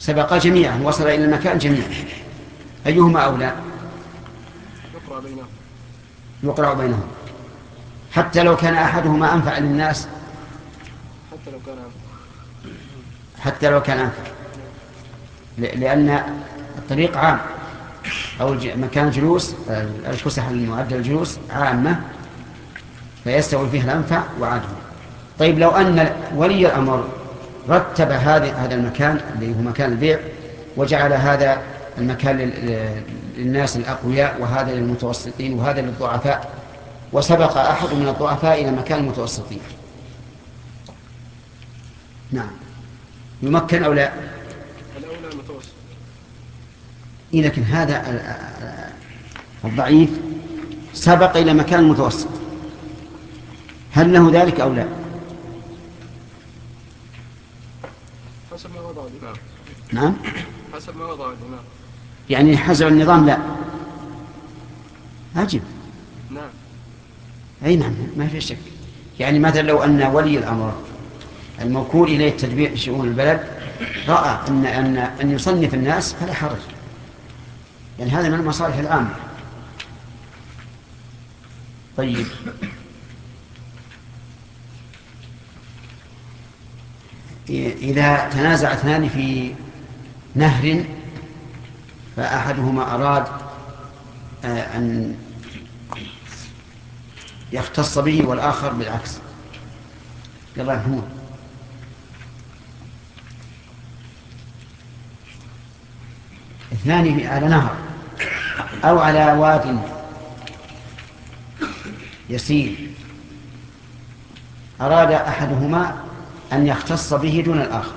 سبقا جميعا، وصل إلى المكان جميعا، أيهما أولى؟ يقرأ بينهم يقرأ بينهم حتى لو كان أحدهما أنفع للناس، حتى لو كان حتى لو كان أنفع، لأن الطريق عام أو مكان الجلوس، الفسح المعدة للجلوس عامة، فيستوي فيه الأنفع وعاده. طيب لو أن ولي الأمر رتب هذا هذا المكان اللي هو مكان البيع، وجعل هذا المكان للناس الأقوياء وهذا للمتوسطين وهذا للضعفاء، وسبق أحد من الضعفاء إلى مكان المتوسطين، نعم، يمكن أو لا؟ الأولى المتوسط. إيه، لكن هذا الضعيف سبق إلى مكان المتوسط، هل له ذلك أو لا؟ حسب ما وضع الإمام. نعم، حسب ما وضع الإمام، يعني حسب النظام لا. عجب. نعم. أي نعم، ما في شك. يعني مثلا لو أن ولي الأمر الموكول إليه تدبير شؤون البلد رأى أن أن أن يصنف الناس فلا حرج، يعني هذا من المصالح العامة. طيب، إذا تنازع اثنان في نهر فأحدهما أراد أن يختص به والآخر بالعكس، يلا يفهمون. اثنان على نهر أو على واد يسير، أراد أحدهما أن يختص به دون الآخر،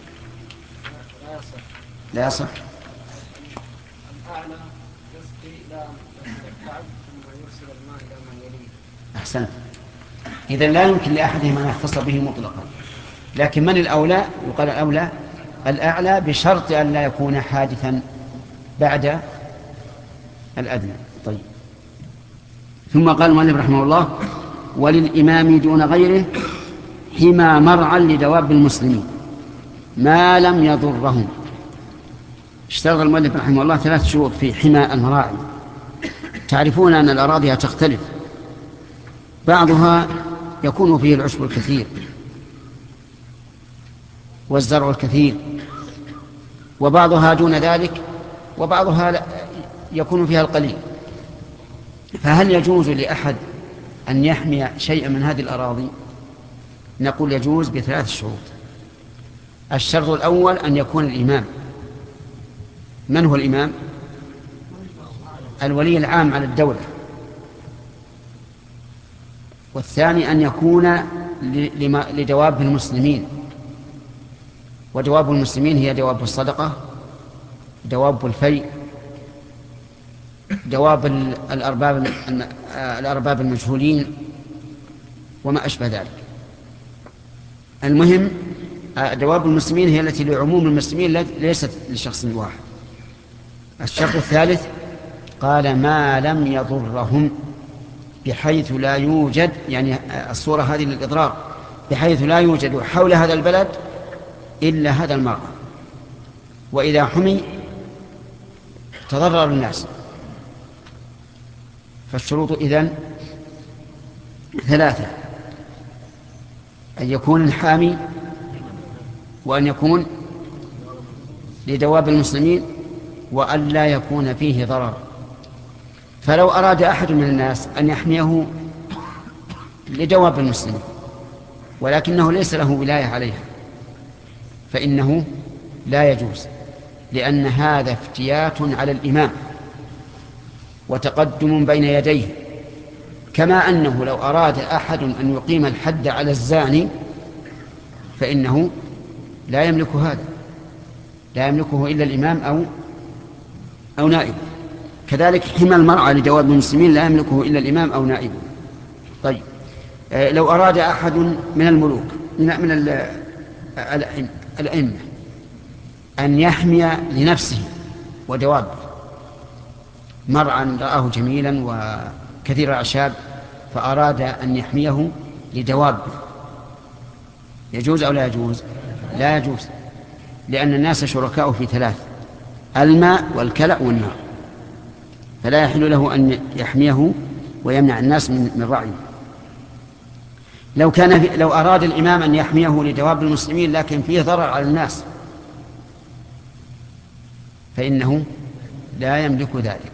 لا يصح. الأعلى يسقي لا يتعب ثم يرسل الماء إلى من يليه. أحسنت. إذن لا يمكن لأحدهما أن يختص به مطلقا، لكن من الأولى؟ يقال الأولى الأعلى بشرط أن لا يكون حادثا بعد الأدنى. طيب، ثم قال المؤلف رحمه الله: وللإمام دون غيره حمى مرعى لدواب المسلمين ما لم يضرهم. اشترط المؤلف رحمه الله ثلاث شروط في حمى المراعي. تعرفون أن الأراضي تختلف، بعضها يكون فيه العشب الكثير والزرع الكثير، وبعضها دون ذلك، وبعضها يكون فيها القليل. فهل يجوز لأحد أن يحمي شيئا من هذه الأراضي؟ نقول يجوز بثلاث شروط. الشرط الأول أن يكون الإمام. من هو الإمام؟ الولي العام على الدولة. والثاني أن يكون لدواب المسلمين، ودواب المسلمين هي دواب الصدقة، دواب الفيء، دواب الأرباب الأرباب المجهولين وما أشبه ذلك. المهم دواب المسلمين هي التي لعموم المسلمين ليست لشخص واحد. الشرط الثالث قال ما لم يضرهم، بحيث لا يوجد، يعني الصورة هذه للإضرار، بحيث لا يوجد حول هذا البلد إلا هذا المرعى، وإذا حمي تضرر الناس. فالشروط إذن ثلاثة: أن يكون الحامي، وأن يكون لدواب المسلمين، وأن لا يكون فيه ضرر. فلو أراد أحد من الناس أن يحميه لدواب المسلمين ولكنه ليس له ولاية عليها فإنه لا يجوز، لأن هذا افتيات على الإمام وتقدم بين يديه، كما أنه لو أراد أحد أن يقيم الحد على الزاني فإنه لا يملك هذا، لا يملكه إلا الإمام أو أو نائب. كذلك حمى المرعى لدواب المسلمين لا يملكه إلا الإمام أو نائبه. طيب، لو أراد أحد من الملوك من الأئمة أن يحمي لنفسه ودواب مرعى رآه جميلا وكثير الأعشاب فأراد أن يحميه لدواب، يجوز أو لا يجوز؟ لا يجوز، لأن الناس شركاء في ثلاث: الماء والكلأ والنار، فلا يحل له أن يحميه ويمنع الناس من رعيه. لو كان في لو أراد الإمام أن يحميه لدواب المسلمين لكن فيه ضرر على الناس فإنه لا يملك ذلك،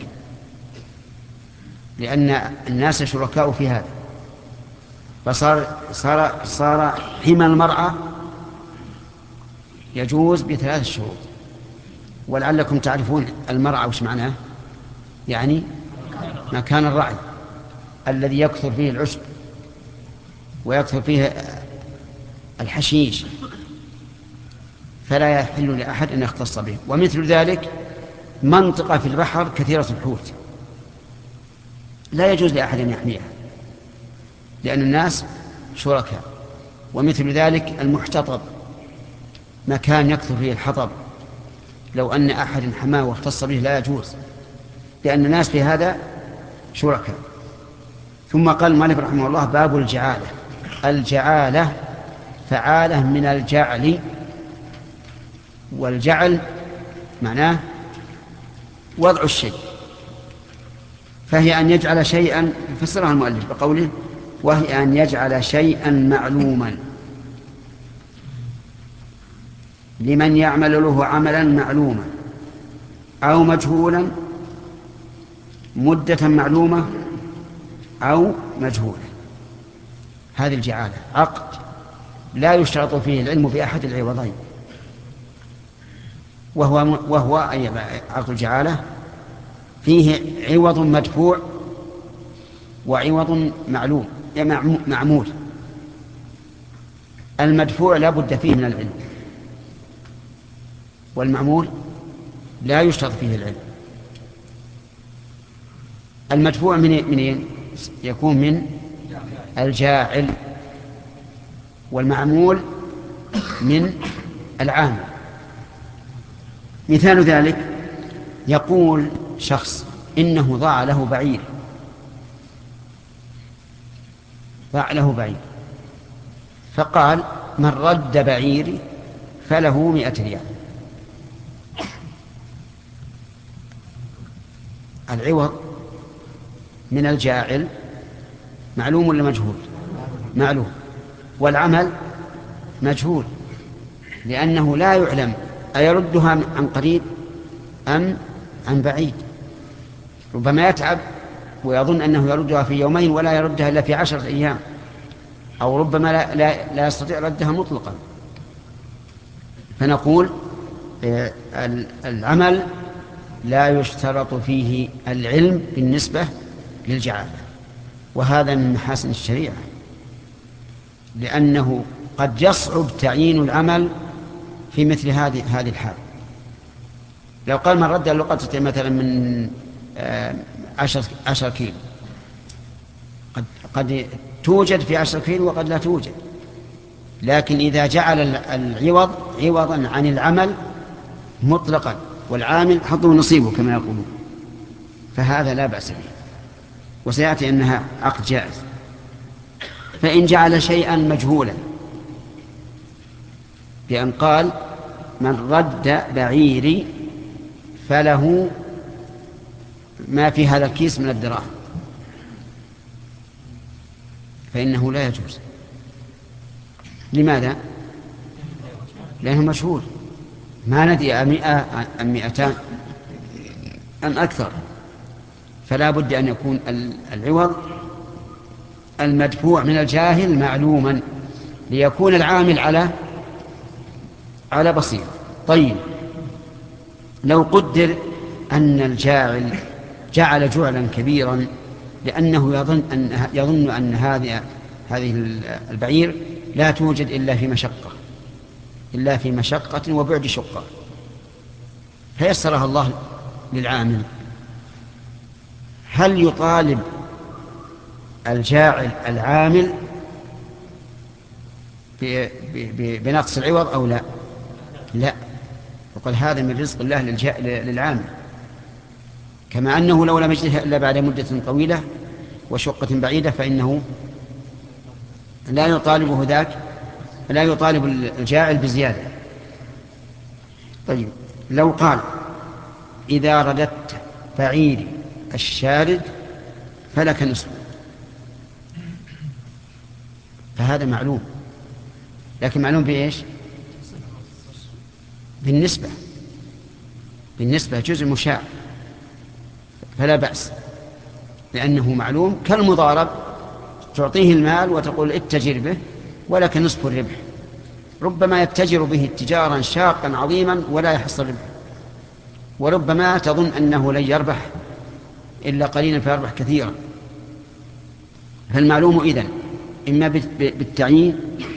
لأن الناس شركاء في هذا. فصار صار صار حمى المرعى يجوز بثلاث شروط. ولعلكم تعرفون المرعى وش معناه؟ يعني مكان الرعي الذي يكثر فيه العشب ويكثر فيه الحشيش، فلا يحل لأحد أن يختص به. ومثل ذلك منطقة في البحر كثيرة الحوت لا يجوز لأحد أن يحميها لأن الناس شركاء. ومثل ذلك المحتطب، مكان يكثر فيه الحطب، لو أن أحد حماه واختص به لا يجوز لأن الناس في هذا شركاء. ثم قال المؤلف رحمه الله: باب الجعالة. الجعالة فعالة من الجعل، والجعل معناه وضع الشيء، فهي أن يجعل شيئا، فسرها المؤلف بقوله: وهي أن يجعل شيئا معلوما لمن يعمل له عملا معلوما أو مجهولا مدة معلومة أو مجهولة. هذه الجعالة عقد لا يشترط فيه العلم بأحد العوضين، وهو وهو أي عقد الجعالة فيه عوض مدفوع وعوض معلوم معمول. المدفوع لا بد فيه من العلم، والمعمول لا يشترط فيه العلم. المدفوع من منين؟ يكون من الجاعل، والمعمول من العامل. مثال ذلك: يقول شخص إنه ضاع له بعير، ضاع له بعير، فقال: من رد بعيري فله مئة ريال. العوض من الجاعل معلوم ولا مجهول؟ معلوم. والعمل مجهول، لأنه لا يعلم أيردها عن قريب أم عن بعيد. ربما يتعب ويظن أنه يردها في يومين ولا يردها إلا في عشرة أيام، أو ربما لا, لا, لا يستطيع ردها مطلقا. فنقول العمل لا يشترط فيه العلم بالنسبة للجعالة، وهذا من محاسن الشريعة، لأنه قد يصعب تعيين العمل في مثل هذه هذه الحال. لو قال من رد اللقطة مثلا من عشر, عشر كيلو، قد, قد توجد في عشر كيلو وقد لا توجد، لكن إذا جعل العوض عوضا عن العمل مطلقا والعامل حظه نصيبه كما يقولون، فهذا لا بأس به، وسيأتي أنها عقد جائز. فإن جعل شيئا مجهولا بأن قال: من رد بعيري فله ما في هذا الكيس من الدراهم، فإنه لا يجوز. لماذا؟ لأنه مشهور، ما ندري مئة أم مئتان أم أكثر، فلا بد أن يكون العوض المدفوع من الجاهل معلوما ليكون العامل على على بصيرة. طيب، لو قدر أن الجاعل جعل جعلا كبيرا لأنه يظن أن يظن أن هذه هذه البعير لا توجد إلا في مشقة إلا في مشقة وبعد شقة، فيسرها الله للعامل، هل يطالب الجاعل العامل بنقص العوض أو لا؟ لا، وقال هذا من رزق الله للعامل، كما أنه لو لم يجده إلا بعد مدة طويلة وشقة بعيدة فإنه لا يطالبه ذاك، لا يطالب الجاعل بزيادة. طيب لو قال إذا رددت بعيري الشارد فلك نصف، فهذا معلوم، لكن معلوم بإيش؟ بالنسبة بالنسبة جزء مشاع، فلا بأس لأنه معلوم كالمضارب، تعطيه المال وتقول اتجر به ولك نصف الربح، ربما يتجر به اتجارا شاقا عظيما ولا يحصل ربح، وربما تظن أنه لن يربح إلا قليلا فيربح كثيرا. فالمعلوم إذن إما بالتعيين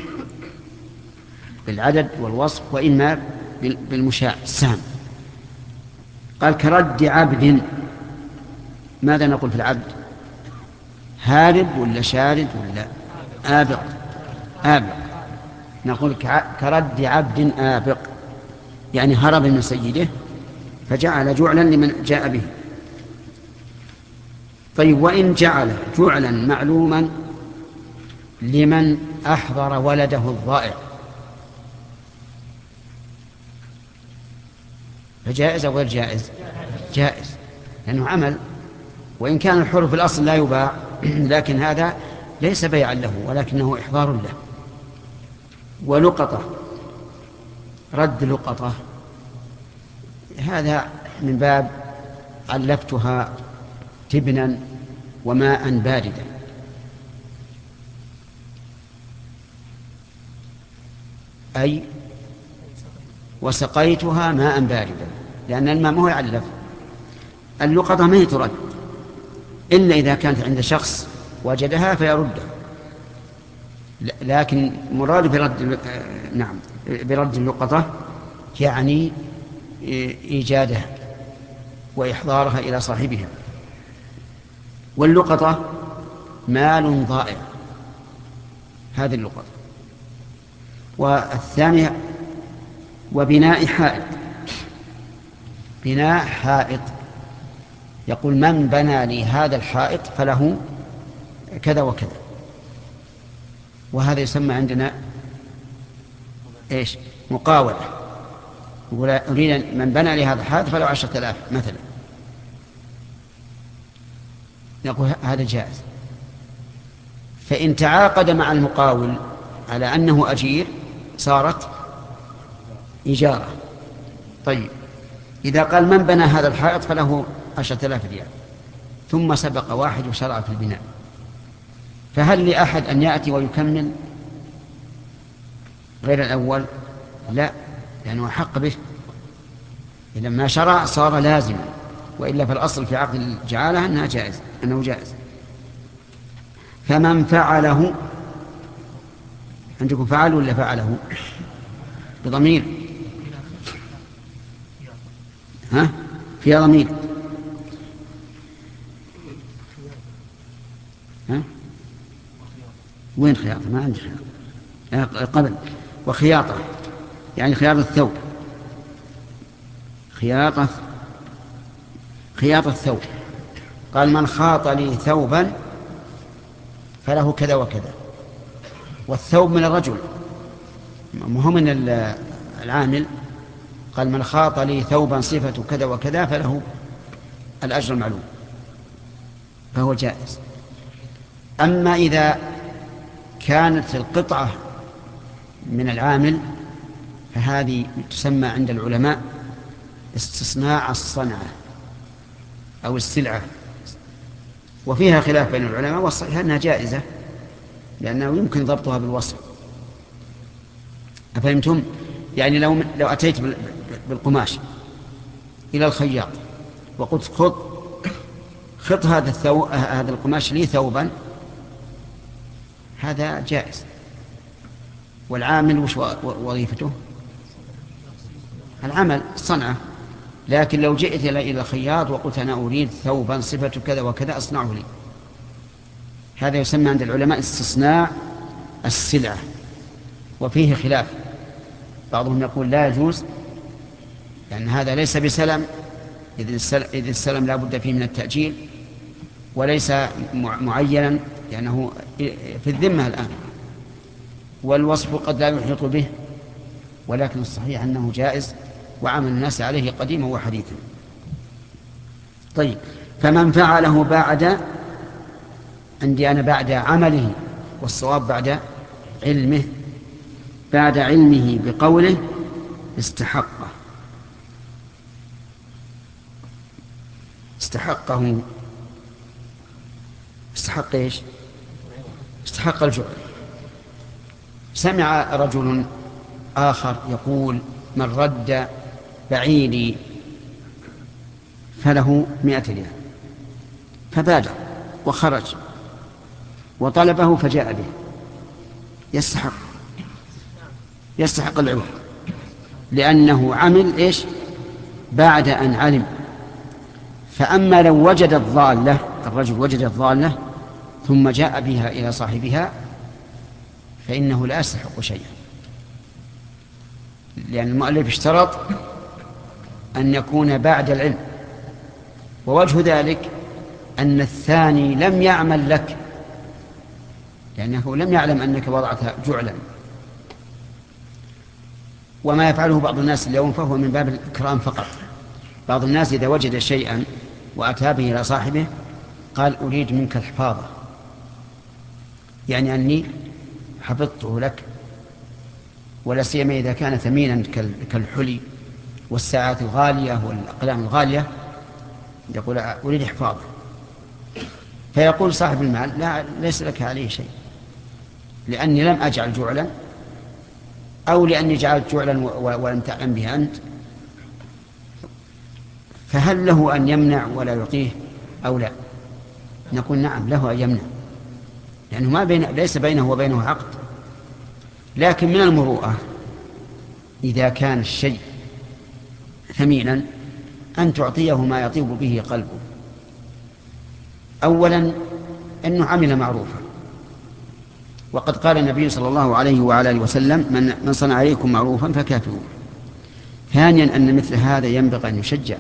بالعدد والوصف، وإما بالمشاع السهم. قال كرد عبد، ماذا نقول في العبد؟ هارب ولا شارد ولا آبق؟ آبق. نقول كرد عبد آبق، يعني هرب من سيده فجعل جعلا لمن جاء به. طيب وإن جعل جعلا معلوما لمن أحضر ولده الضائع فجائز أو غير جائز؟ جائز، لأنه عمل، وإن كان الحر في الأصل لا يباع لكن هذا ليس بيعا له ولكنه إحضار له. ولقطة، رد لقطة، هذا من باب علفتها تبنا وماء باردا، أي وسقيتها ماء باردا، لأن الماء ما هو يعلف. اللقطة ما هي ترد إلا إذا كانت عند شخص وجدها فيردها، لكن مراد برد نعم برد اللقطة يعني إيجادها وإحضارها إلى صاحبها. واللقطة مال ضائع، هذه اللقطة. والثانية وبناء حائط، بناء حائط، يقول من بنى لي هذا الحائط فله كذا وكذا، وهذا يسمى عندنا إيش؟ مقاولة. يقول أريد من بنى لي هذا الحائط فله عشرة آلاف مثلا، نقول هذا جائز. فإن تعاقد مع المقاول على أنه أجير صارت إجارة. طيب إذا قال من بنى هذا الحائط فله عشرة آلاف ريال، ثم سبق واحد وشرع في البناء، فهل لأحد أن يأتي ويكمل غير الأول؟ لا، لأنه حق به، إذا ما شرع صار لازما، وإلا فالأصل في عقد الجعالة أنها جائز، أنه جائز. فمن فعله، عندكم فعل ولا فعله بضمير؟ ها؟ فيها ضمير. ها؟ وين خياطة؟ ما عندي خياطة. قبل وخياطة يعني خياطة الثوب، خياطة خياطة الثوب. قال من خاط لي ثوبا فله كذا وكذا، والثوب من الرجل مهم من العامل. قال من خاط لي ثوبا صفة كذا وكذا فله الأجر المعلوم، فهو جائز. أما إذا كانت القطعة من العامل فهذه تسمى عند العلماء استصناع الصنعة أو السلعة، وفيها خلاف بين العلماء، والصحيح أنها جائزة لأنه يمكن ضبطها بالوصف. أفهمتم؟ يعني لو لو أتيت بالقماش إلى الخياط وقلت خذ خط هذا الثوب هذا القماش لي ثوبا، هذا جائز. والعامل وش وظيفته؟ العمل، الصنعة. لكن لو جئت إلى الخياط وقلت أنا أريد ثوبا صفة كذا وكذا أصنعه لي، هذا يسمى عند العلماء استصناع السلعة، وفيه خلاف. بعضهم يقول لا يجوز لأن هذا ليس بسلم، إذ السلم لا بد فيه من التأجيل، وليس معينا لأنه في الذمة الآن، والوصف قد لا يحيط به. ولكن الصحيح أنه جائز وعمل الناس عليه قديما وحديثا. طيب، فمن فعله بعد، عندي أنا بعد عمله، والصواب بعد علمه، بعد علمه بقوله استحقه، استحقه استحق ايش؟ استحق الجوع. سمع رجل آخر يقول: من رد بعيري فله مئة ريال، فبادر وخرج وطلبه فجاء به، يستحق يستحق العوض، لأنه عمل إيش؟ بعد أن علم. فأما لو وجد الضالة، الرجل وجد الضالة ثم جاء بها إلى صاحبها، فإنه لا يستحق شيئا، لأن المؤلف اشترط أن يكون بعد العلم. ووجه ذلك أن الثاني لم يعمل لك، لأنه لم يعلم أنك وضعت جعلا. وما يفعله بعض الناس اليوم فهو من باب الإكرام فقط. بعض الناس إذا وجد شيئا وأتى به إلى صاحبه قال: أريد منك الحفاظة، يعني أني حفظته لك، ولا سيما إذا كان ثمينا كالحلي والساعات الغالية والأقلام الغالية، يقول: أريد حفاظة. فيقول صاحب المال: لا، ليس لك عليه شيء، لأني لم أجعل جعلا، أو لأني جعلت جعلا ولم تعلم به أنت. فهل له أن يمنع ولا يعطيه أو لا؟ نقول: نعم، له أن يمنع، لأنه ما بين ليس بينه وبينه عقد. لكن من المروءة إذا كان الشيء ثمينا أن تعطيه ما يطيب به قلبه. أولا أنه عمل معروفا، وقد قال النبي صلى الله عليه وعلى آله وسلم: من, من صنع عليكم معروفا فكافئوه. ثانيا أن مثل هذا ينبغي أن يشجع،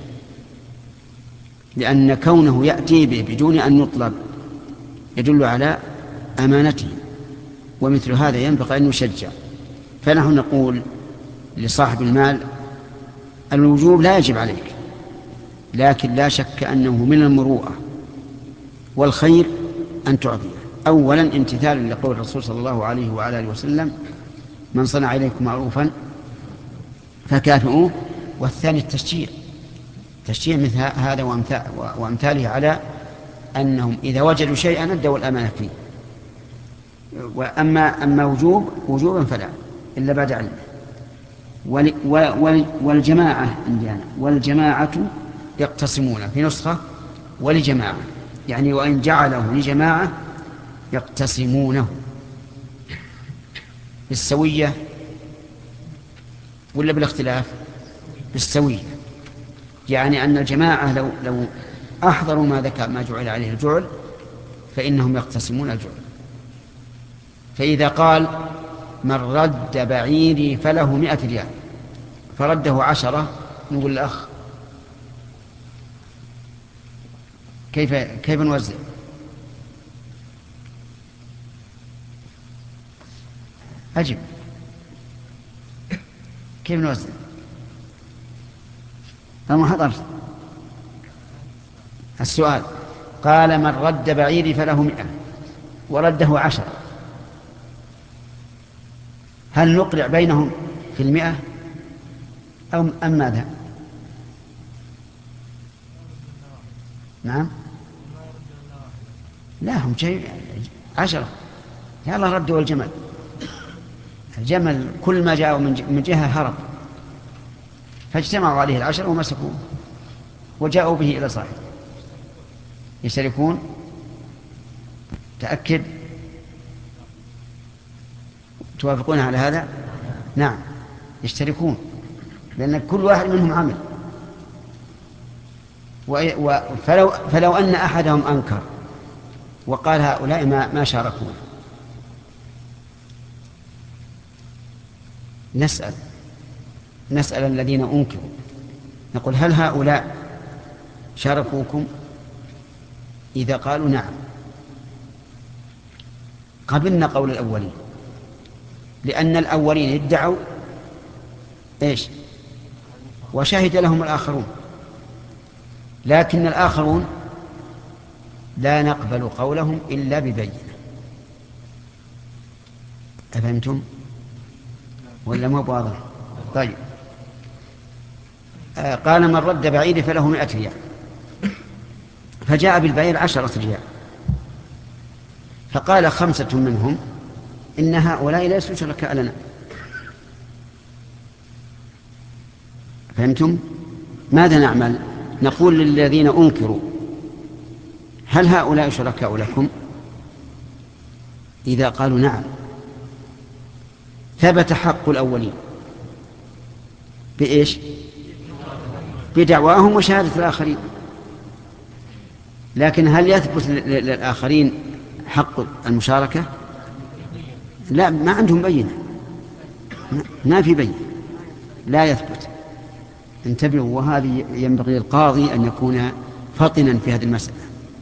لأن كونه يأتي به بدون أن يطلب يدل على أمانته، ومثل هذا ينبغي أن يشجع. فنحن نقول لصاحب المال: الوجوب لا يجب عليك، لكن لا شك أنه من المروءة والخير أن تعطيه. أولا امتثال لقول الرسول صلى الله عليه وعلى آله وسلم: من صنع إليكم معروفا فكافئوه. والثاني التشجيع، تشجيع مثل هذا وأمثاله على أنهم إذا وجدوا شيئا أدوا الأمانة فيه. وأما أما وجوب وجوبا فلا إلا بعد علمه. والجماعة عندنا، والجماعة يقتسمون، في نسخة ولجماعة، يعني وإن جعله لجماعة يقتسمونه بالسوية ولا بالاختلاف؟ بالسوية، يعني أن الجماعة لو لو أحضروا ما ذكر ما جعل عليه الجعل فإنهم يقتسمون الجعل. فإذا قال: من رد بعيري فله مئة ريال، فرده عشرة، نقول الأخ: كيف كيف نوزع؟ أجب، كيف نوزع؟ أنا ما حضرت السؤال. قال: من رد بعيري فله مئة، ورده عشرة، هل نقرع بينهم في المئة أو أم ماذا؟ نعم، لا، هم شيء عشرة. يلا ردوا الجمل. الجمل كل ما جاءوا من جهة هرب، فاجتمعوا عليه العشرة ومسكوه وجاءوا به إلى صاحبه. يشتركون؟ تأكد؟ توافقون على هذا؟ نعم، يشتركون، لأن كل واحد منهم عمل. فلو, فلو أن أحدهم أنكر وقال هؤلاء ما, ما شاركون، نسأل نسأل الذين أنكروا، نقول: هل هؤلاء شاركوكم؟ إذا قالوا نعم قبلنا قول الأولين، لأن الأولين ادعوا إيش؟ وشهد لهم الآخرون، لكن الآخرون لا نقبل قولهم إلا ببينة. أفهمتم ولا ما واضح؟ طيب. آه قال من رد بعير فله مئة ريال، فجاء بالبعير عشرة ريال، فقال خمسة منهم إن هؤلاء ليسوا شركاء لنا. فهمتم؟ ماذا نعمل؟ نقول للذين أنكروا هل هؤلاء شركاء لكم؟ إذا قالوا نعم ثبت حق الأولين بإيش؟ بدعواهم وشهادة الآخرين. لكن هل يثبت للآخرين حق المشاركة؟ لا، ما عندهم بينة، ما في بينة، لا يثبت. انتبهوا، وهذه ينبغي للقاضي أن يكون فطنا في هذه المسألة،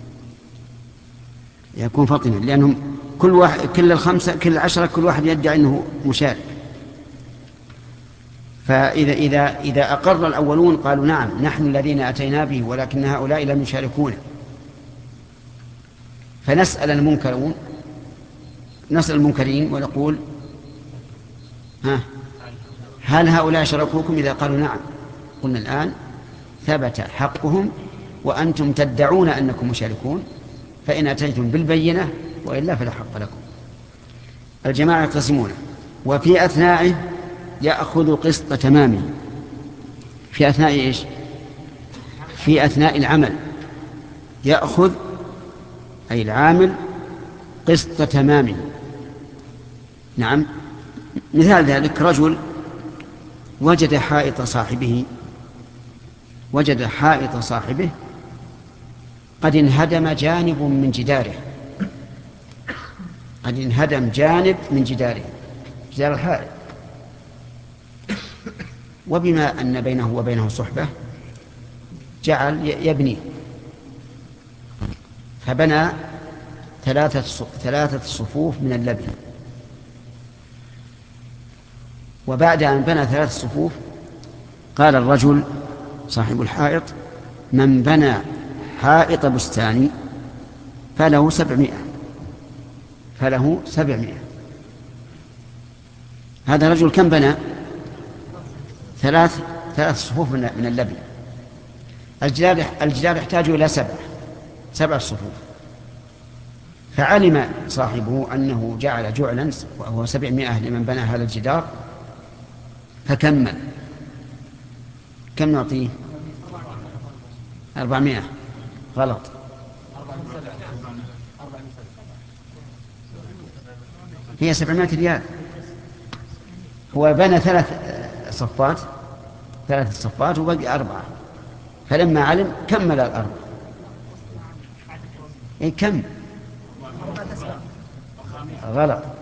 يكون فطنا، لأنهم كل واحد كل الخمسة كل العشرة كل واحد يدعي أنه مشارك. فإذا إذا إذا أقر الأولون قالوا نعم نحن الذين أتينا به ولكن هؤلاء لم يشاركونا، فنسأل المنكرون نسأل المنكرين ونقول ها هل هؤلاء شركوكم؟ إذا قالوا نعم قلنا الآن ثبت حقهم وأنتم تدعون أنكم مشاركون، فإن أتيتم بالبينة وإلا فلا حق لكم. الجماعة يقسمون، وفي أثنائه يأخذ قسط تمامه. في أثناء إيش؟ في أثناء العمل يأخذ أي العامل قسط تمامه. نعم، مثال ذلك رجل وجد حائط صاحبه وجد حائط صاحبه قد انهدم جانب من جداره قد انهدم جانب من جداره جدار الحائط، وبما أن بينه وبينه صحبة جعل يبنيه، فبنى ثلاثة ثلاثة صفوف من اللبن. وبعد أن بنى ثلاث صفوف قال الرجل صاحب الحائط من بنى حائط بستاني فله سبعمائة فله سبعمائة. هذا الرجل كم بنى؟ ثلاث ثلاث صفوف من اللبن. الجدار الجدار يحتاج إلى سبع سبع صفوف، فعلم صاحبه أنه جعل جعلا وهو سبعمائة لمن بنى هذا الجدار، فكمل. كم نعطيه؟ أربعمائة. غلط، هي سبعمائة ريال. هو بنى ثلاث صفات ثلاث صفات وبقي أربعة، فلما علم كمل الأربعة. إيه كم؟ غلط،